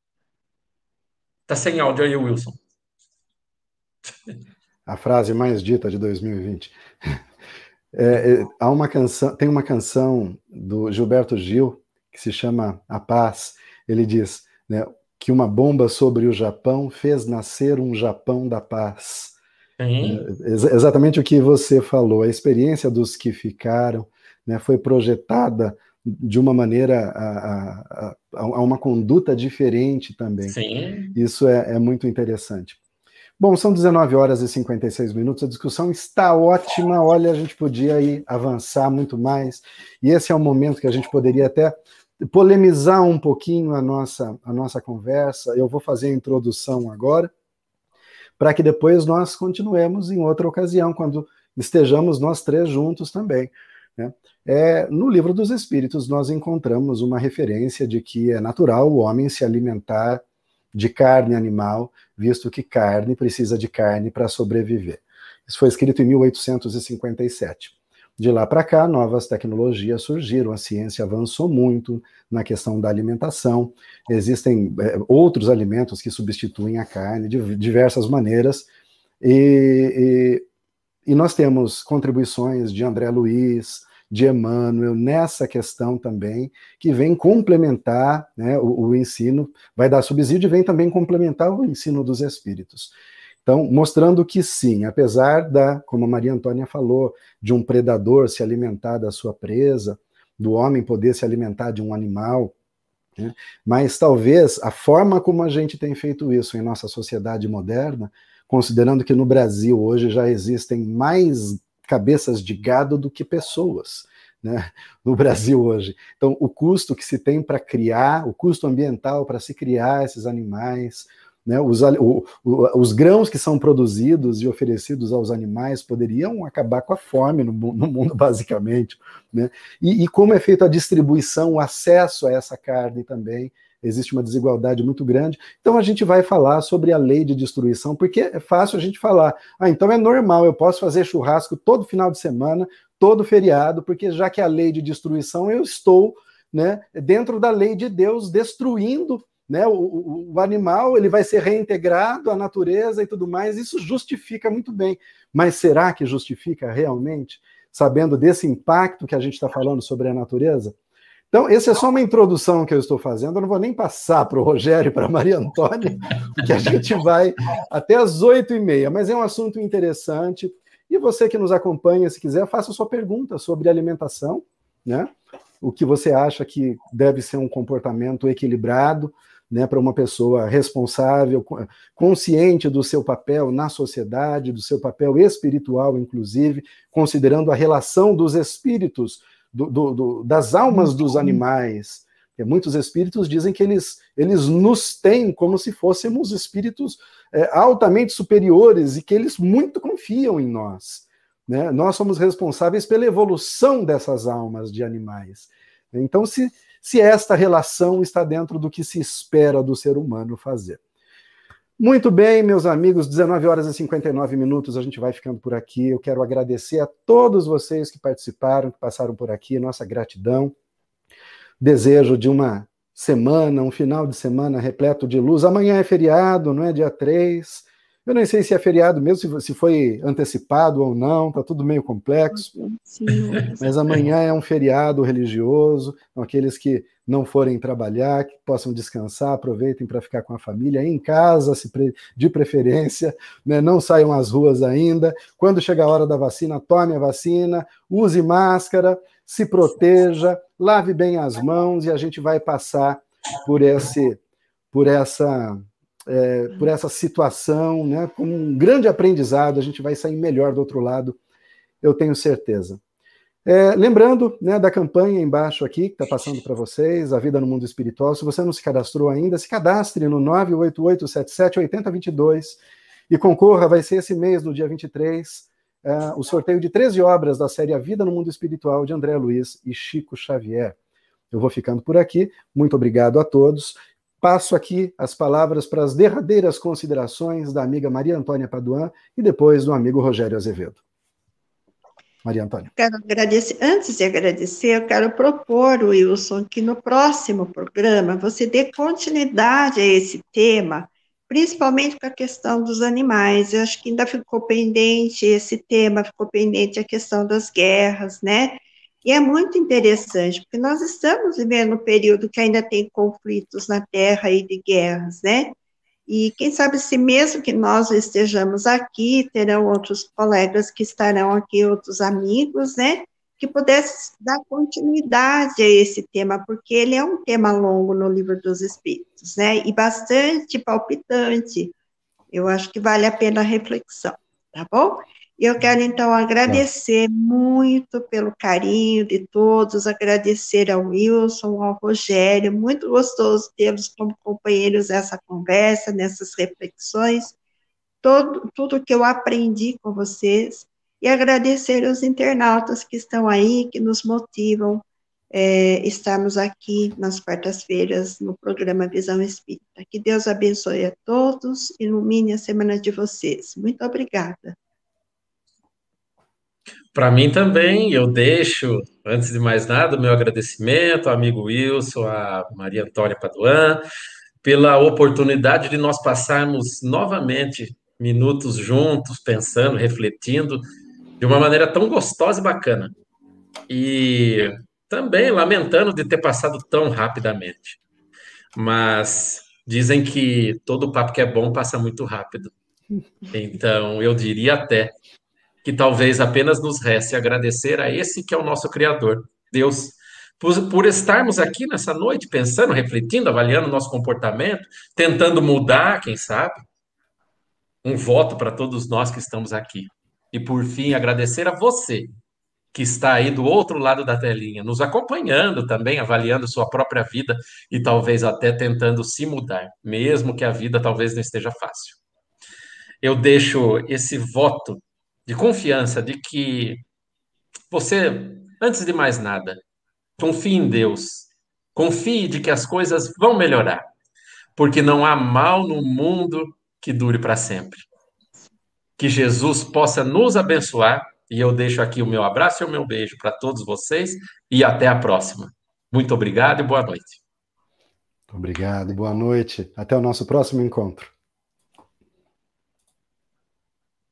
C: Tá sem áudio aí, Wilson.
A: A frase mais dita de dois mil e vinte. É, é, há uma canção, tem uma canção do Gilberto Gil que se chama A Paz. Ele diz, né, que uma bomba sobre o Japão fez nascer um Japão da paz. É, ex exatamente o que você falou. A experiência dos que ficaram, né, foi projetada de uma maneira a, a, a uma conduta diferente também.
C: Sim.
A: Isso é, é muito interessante. Bom, são dezenove horas e cinquenta e seis minutos, a discussão está ótima, olha, a gente podia aí avançar muito mais, e esse é um momento que a gente poderia até polemizar um pouquinho a nossa, a nossa conversa. Eu vou fazer a introdução agora, para que depois nós continuemos em outra ocasião, quando estejamos nós três juntos também, né? É, no Livro dos Espíritos nós encontramos uma referência de que é natural o homem se alimentar de carne animal, visto que carne precisa de carne para sobreviver. Isso foi escrito em mil oitocentos e cinquenta e sete. De lá para cá, novas tecnologias surgiram, a ciência avançou muito na questão da alimentação, existem é, outros alimentos que substituem a carne de diversas maneiras, e, e, e nós temos contribuições de André Luiz, de Emmanuel, nessa questão também, que vem complementar, né, o, o ensino, vai dar subsídio e vem também complementar o ensino dos espíritos. Então, mostrando que sim, apesar da, como a Maria Antônia falou, de um predador se alimentar da sua presa, do homem poder se alimentar de um animal, né, mas talvez a forma como a gente tem feito isso em nossa sociedade moderna, considerando que no Brasil hoje já existem mais cabeças de gado do que pessoas, né, no Brasil hoje. Então, o custo que se tem para criar, o custo ambiental para se criar esses animais, né, os, o, o, os grãos que são produzidos e oferecidos aos animais poderiam acabar com a fome no, no mundo, basicamente, né? E, e como é feita a distribuição, o acesso a essa carne também, existe uma desigualdade muito grande. Então a gente vai falar sobre a lei de destruição, porque é fácil a gente falar, ah, então é normal, eu posso fazer churrasco todo final de semana, todo feriado, porque já que é a lei de destruição, eu estou, né, dentro da lei de Deus, destruindo, né, o, o, o animal, ele vai ser reintegrado à natureza e tudo mais, isso justifica muito bem. Mas será que justifica realmente, sabendo desse impacto que a gente está falando sobre a natureza? Então, essa é só uma introdução que eu estou fazendo, eu não vou nem passar para o Rogério e para a Maria Antônia, porque a gente vai até às oito e meia, mas é um assunto interessante. E você que nos acompanha, se quiser, faça sua pergunta sobre alimentação, né? O que você acha que deve ser um comportamento equilibrado, né, para uma pessoa responsável, consciente do seu papel na sociedade, do seu papel espiritual, inclusive, considerando a relação dos espíritos, Do, do, do, das almas dos animais. E muitos espíritos dizem que eles, eles nos têm como se fôssemos espíritos é, altamente superiores e que eles muito confiam em nós, né? Nós somos responsáveis pela evolução dessas almas de animais. Então, se, se esta relação está dentro do que se espera do ser humano fazer. Muito bem, meus amigos, dezenove horas e cinquenta e nove minutos, a gente vai ficando por aqui. Eu quero agradecer a todos vocês que participaram, que passaram por aqui, nossa gratidão. Desejo de uma semana, um final de semana repleto de luz. Amanhã é feriado, não é? Dia três. Eu nem sei se é feriado mesmo, se foi antecipado ou não, está tudo meio complexo. Sim, mas amanhã é um feriado religioso, então aqueles que não forem trabalhar, que possam descansar, aproveitem para ficar com a família em casa, se pre... de preferência, né? Não saiam às ruas ainda. Quando chegar a hora da vacina, tome a vacina, use máscara, se proteja, lave bem as mãos e a gente vai passar por, esse, por essa... É, por essa situação, né, com um grande aprendizado, a gente vai sair melhor do outro lado, eu tenho certeza. É, lembrando, né, da campanha embaixo aqui, que está passando para vocês, A Vida no Mundo Espiritual. Se você não se cadastrou ainda, se cadastre no nove oito oito sete sete oito zero dois dois e concorra, vai ser esse mês, no dia vinte e três, é, o sorteio de treze obras da série A Vida no Mundo Espiritual, de André Luiz e Chico Xavier. Eu vou ficando por aqui, muito obrigado a todos. Passo aqui as palavras para as derradeiras considerações da amiga Maria Antônia Paduan e depois do amigo Rogério Azevedo. Maria Antônia.
B: Quero agradecer, antes de agradecer, eu quero propor, Wilson, que no próximo programa você dê continuidade a esse tema, principalmente com a questão dos animais. Eu acho que ainda ficou pendente esse tema, ficou pendente a questão das guerras, né? E é muito interessante, porque nós estamos vivendo um período que ainda tem conflitos na Terra e de guerras, né? E quem sabe se mesmo que nós estejamos aqui, terão outros colegas que estarão aqui, outros amigos, né? Que pudessem dar continuidade a esse tema, porque ele é um tema longo no Livro dos Espíritos, né? E bastante palpitante. Eu acho que vale a pena a reflexão, tá bom? E eu quero, então, agradecer muito pelo carinho de todos, agradecer ao Wilson, ao Rogério, muito gostoso tê-los como companheiros nessa conversa, nessas reflexões, todo, tudo que eu aprendi com vocês, e agradecer aos internautas que estão aí, que nos motivam é, estarmos aqui nas quartas-feiras no programa Visão Espírita. Que Deus abençoe a todos, ilumine a semana de vocês. Muito obrigada.
C: Para mim também, eu deixo, antes de mais nada, o meu agradecimento ao amigo Wilson, à Maria Antônia Paduan, pela oportunidade de nós passarmos novamente minutos juntos, pensando, refletindo, de uma maneira tão gostosa e bacana. E também lamentando de ter passado tão rapidamente. Mas dizem que todo papo que é bom passa muito rápido. Então, eu diria até que talvez apenas nos reste agradecer a esse que é o nosso Criador, Deus, por, por estarmos aqui nessa noite pensando, refletindo, avaliando o nosso comportamento, tentando mudar, quem sabe. Um voto para todos nós que estamos aqui. E por fim, agradecer a você que está aí do outro lado da telinha, nos acompanhando também, avaliando sua própria vida e talvez até tentando se mudar, mesmo que a vida talvez não esteja fácil. Eu deixo esse voto de confiança de que você, antes de mais nada, confie em Deus, confie de que as coisas vão melhorar, porque não há mal no mundo que dure para sempre. Que Jesus possa nos abençoar, e eu deixo aqui o meu abraço e o meu beijo para todos vocês, e até a próxima. Muito obrigado e boa noite.
A: Obrigado, boa noite. Até o nosso próximo encontro.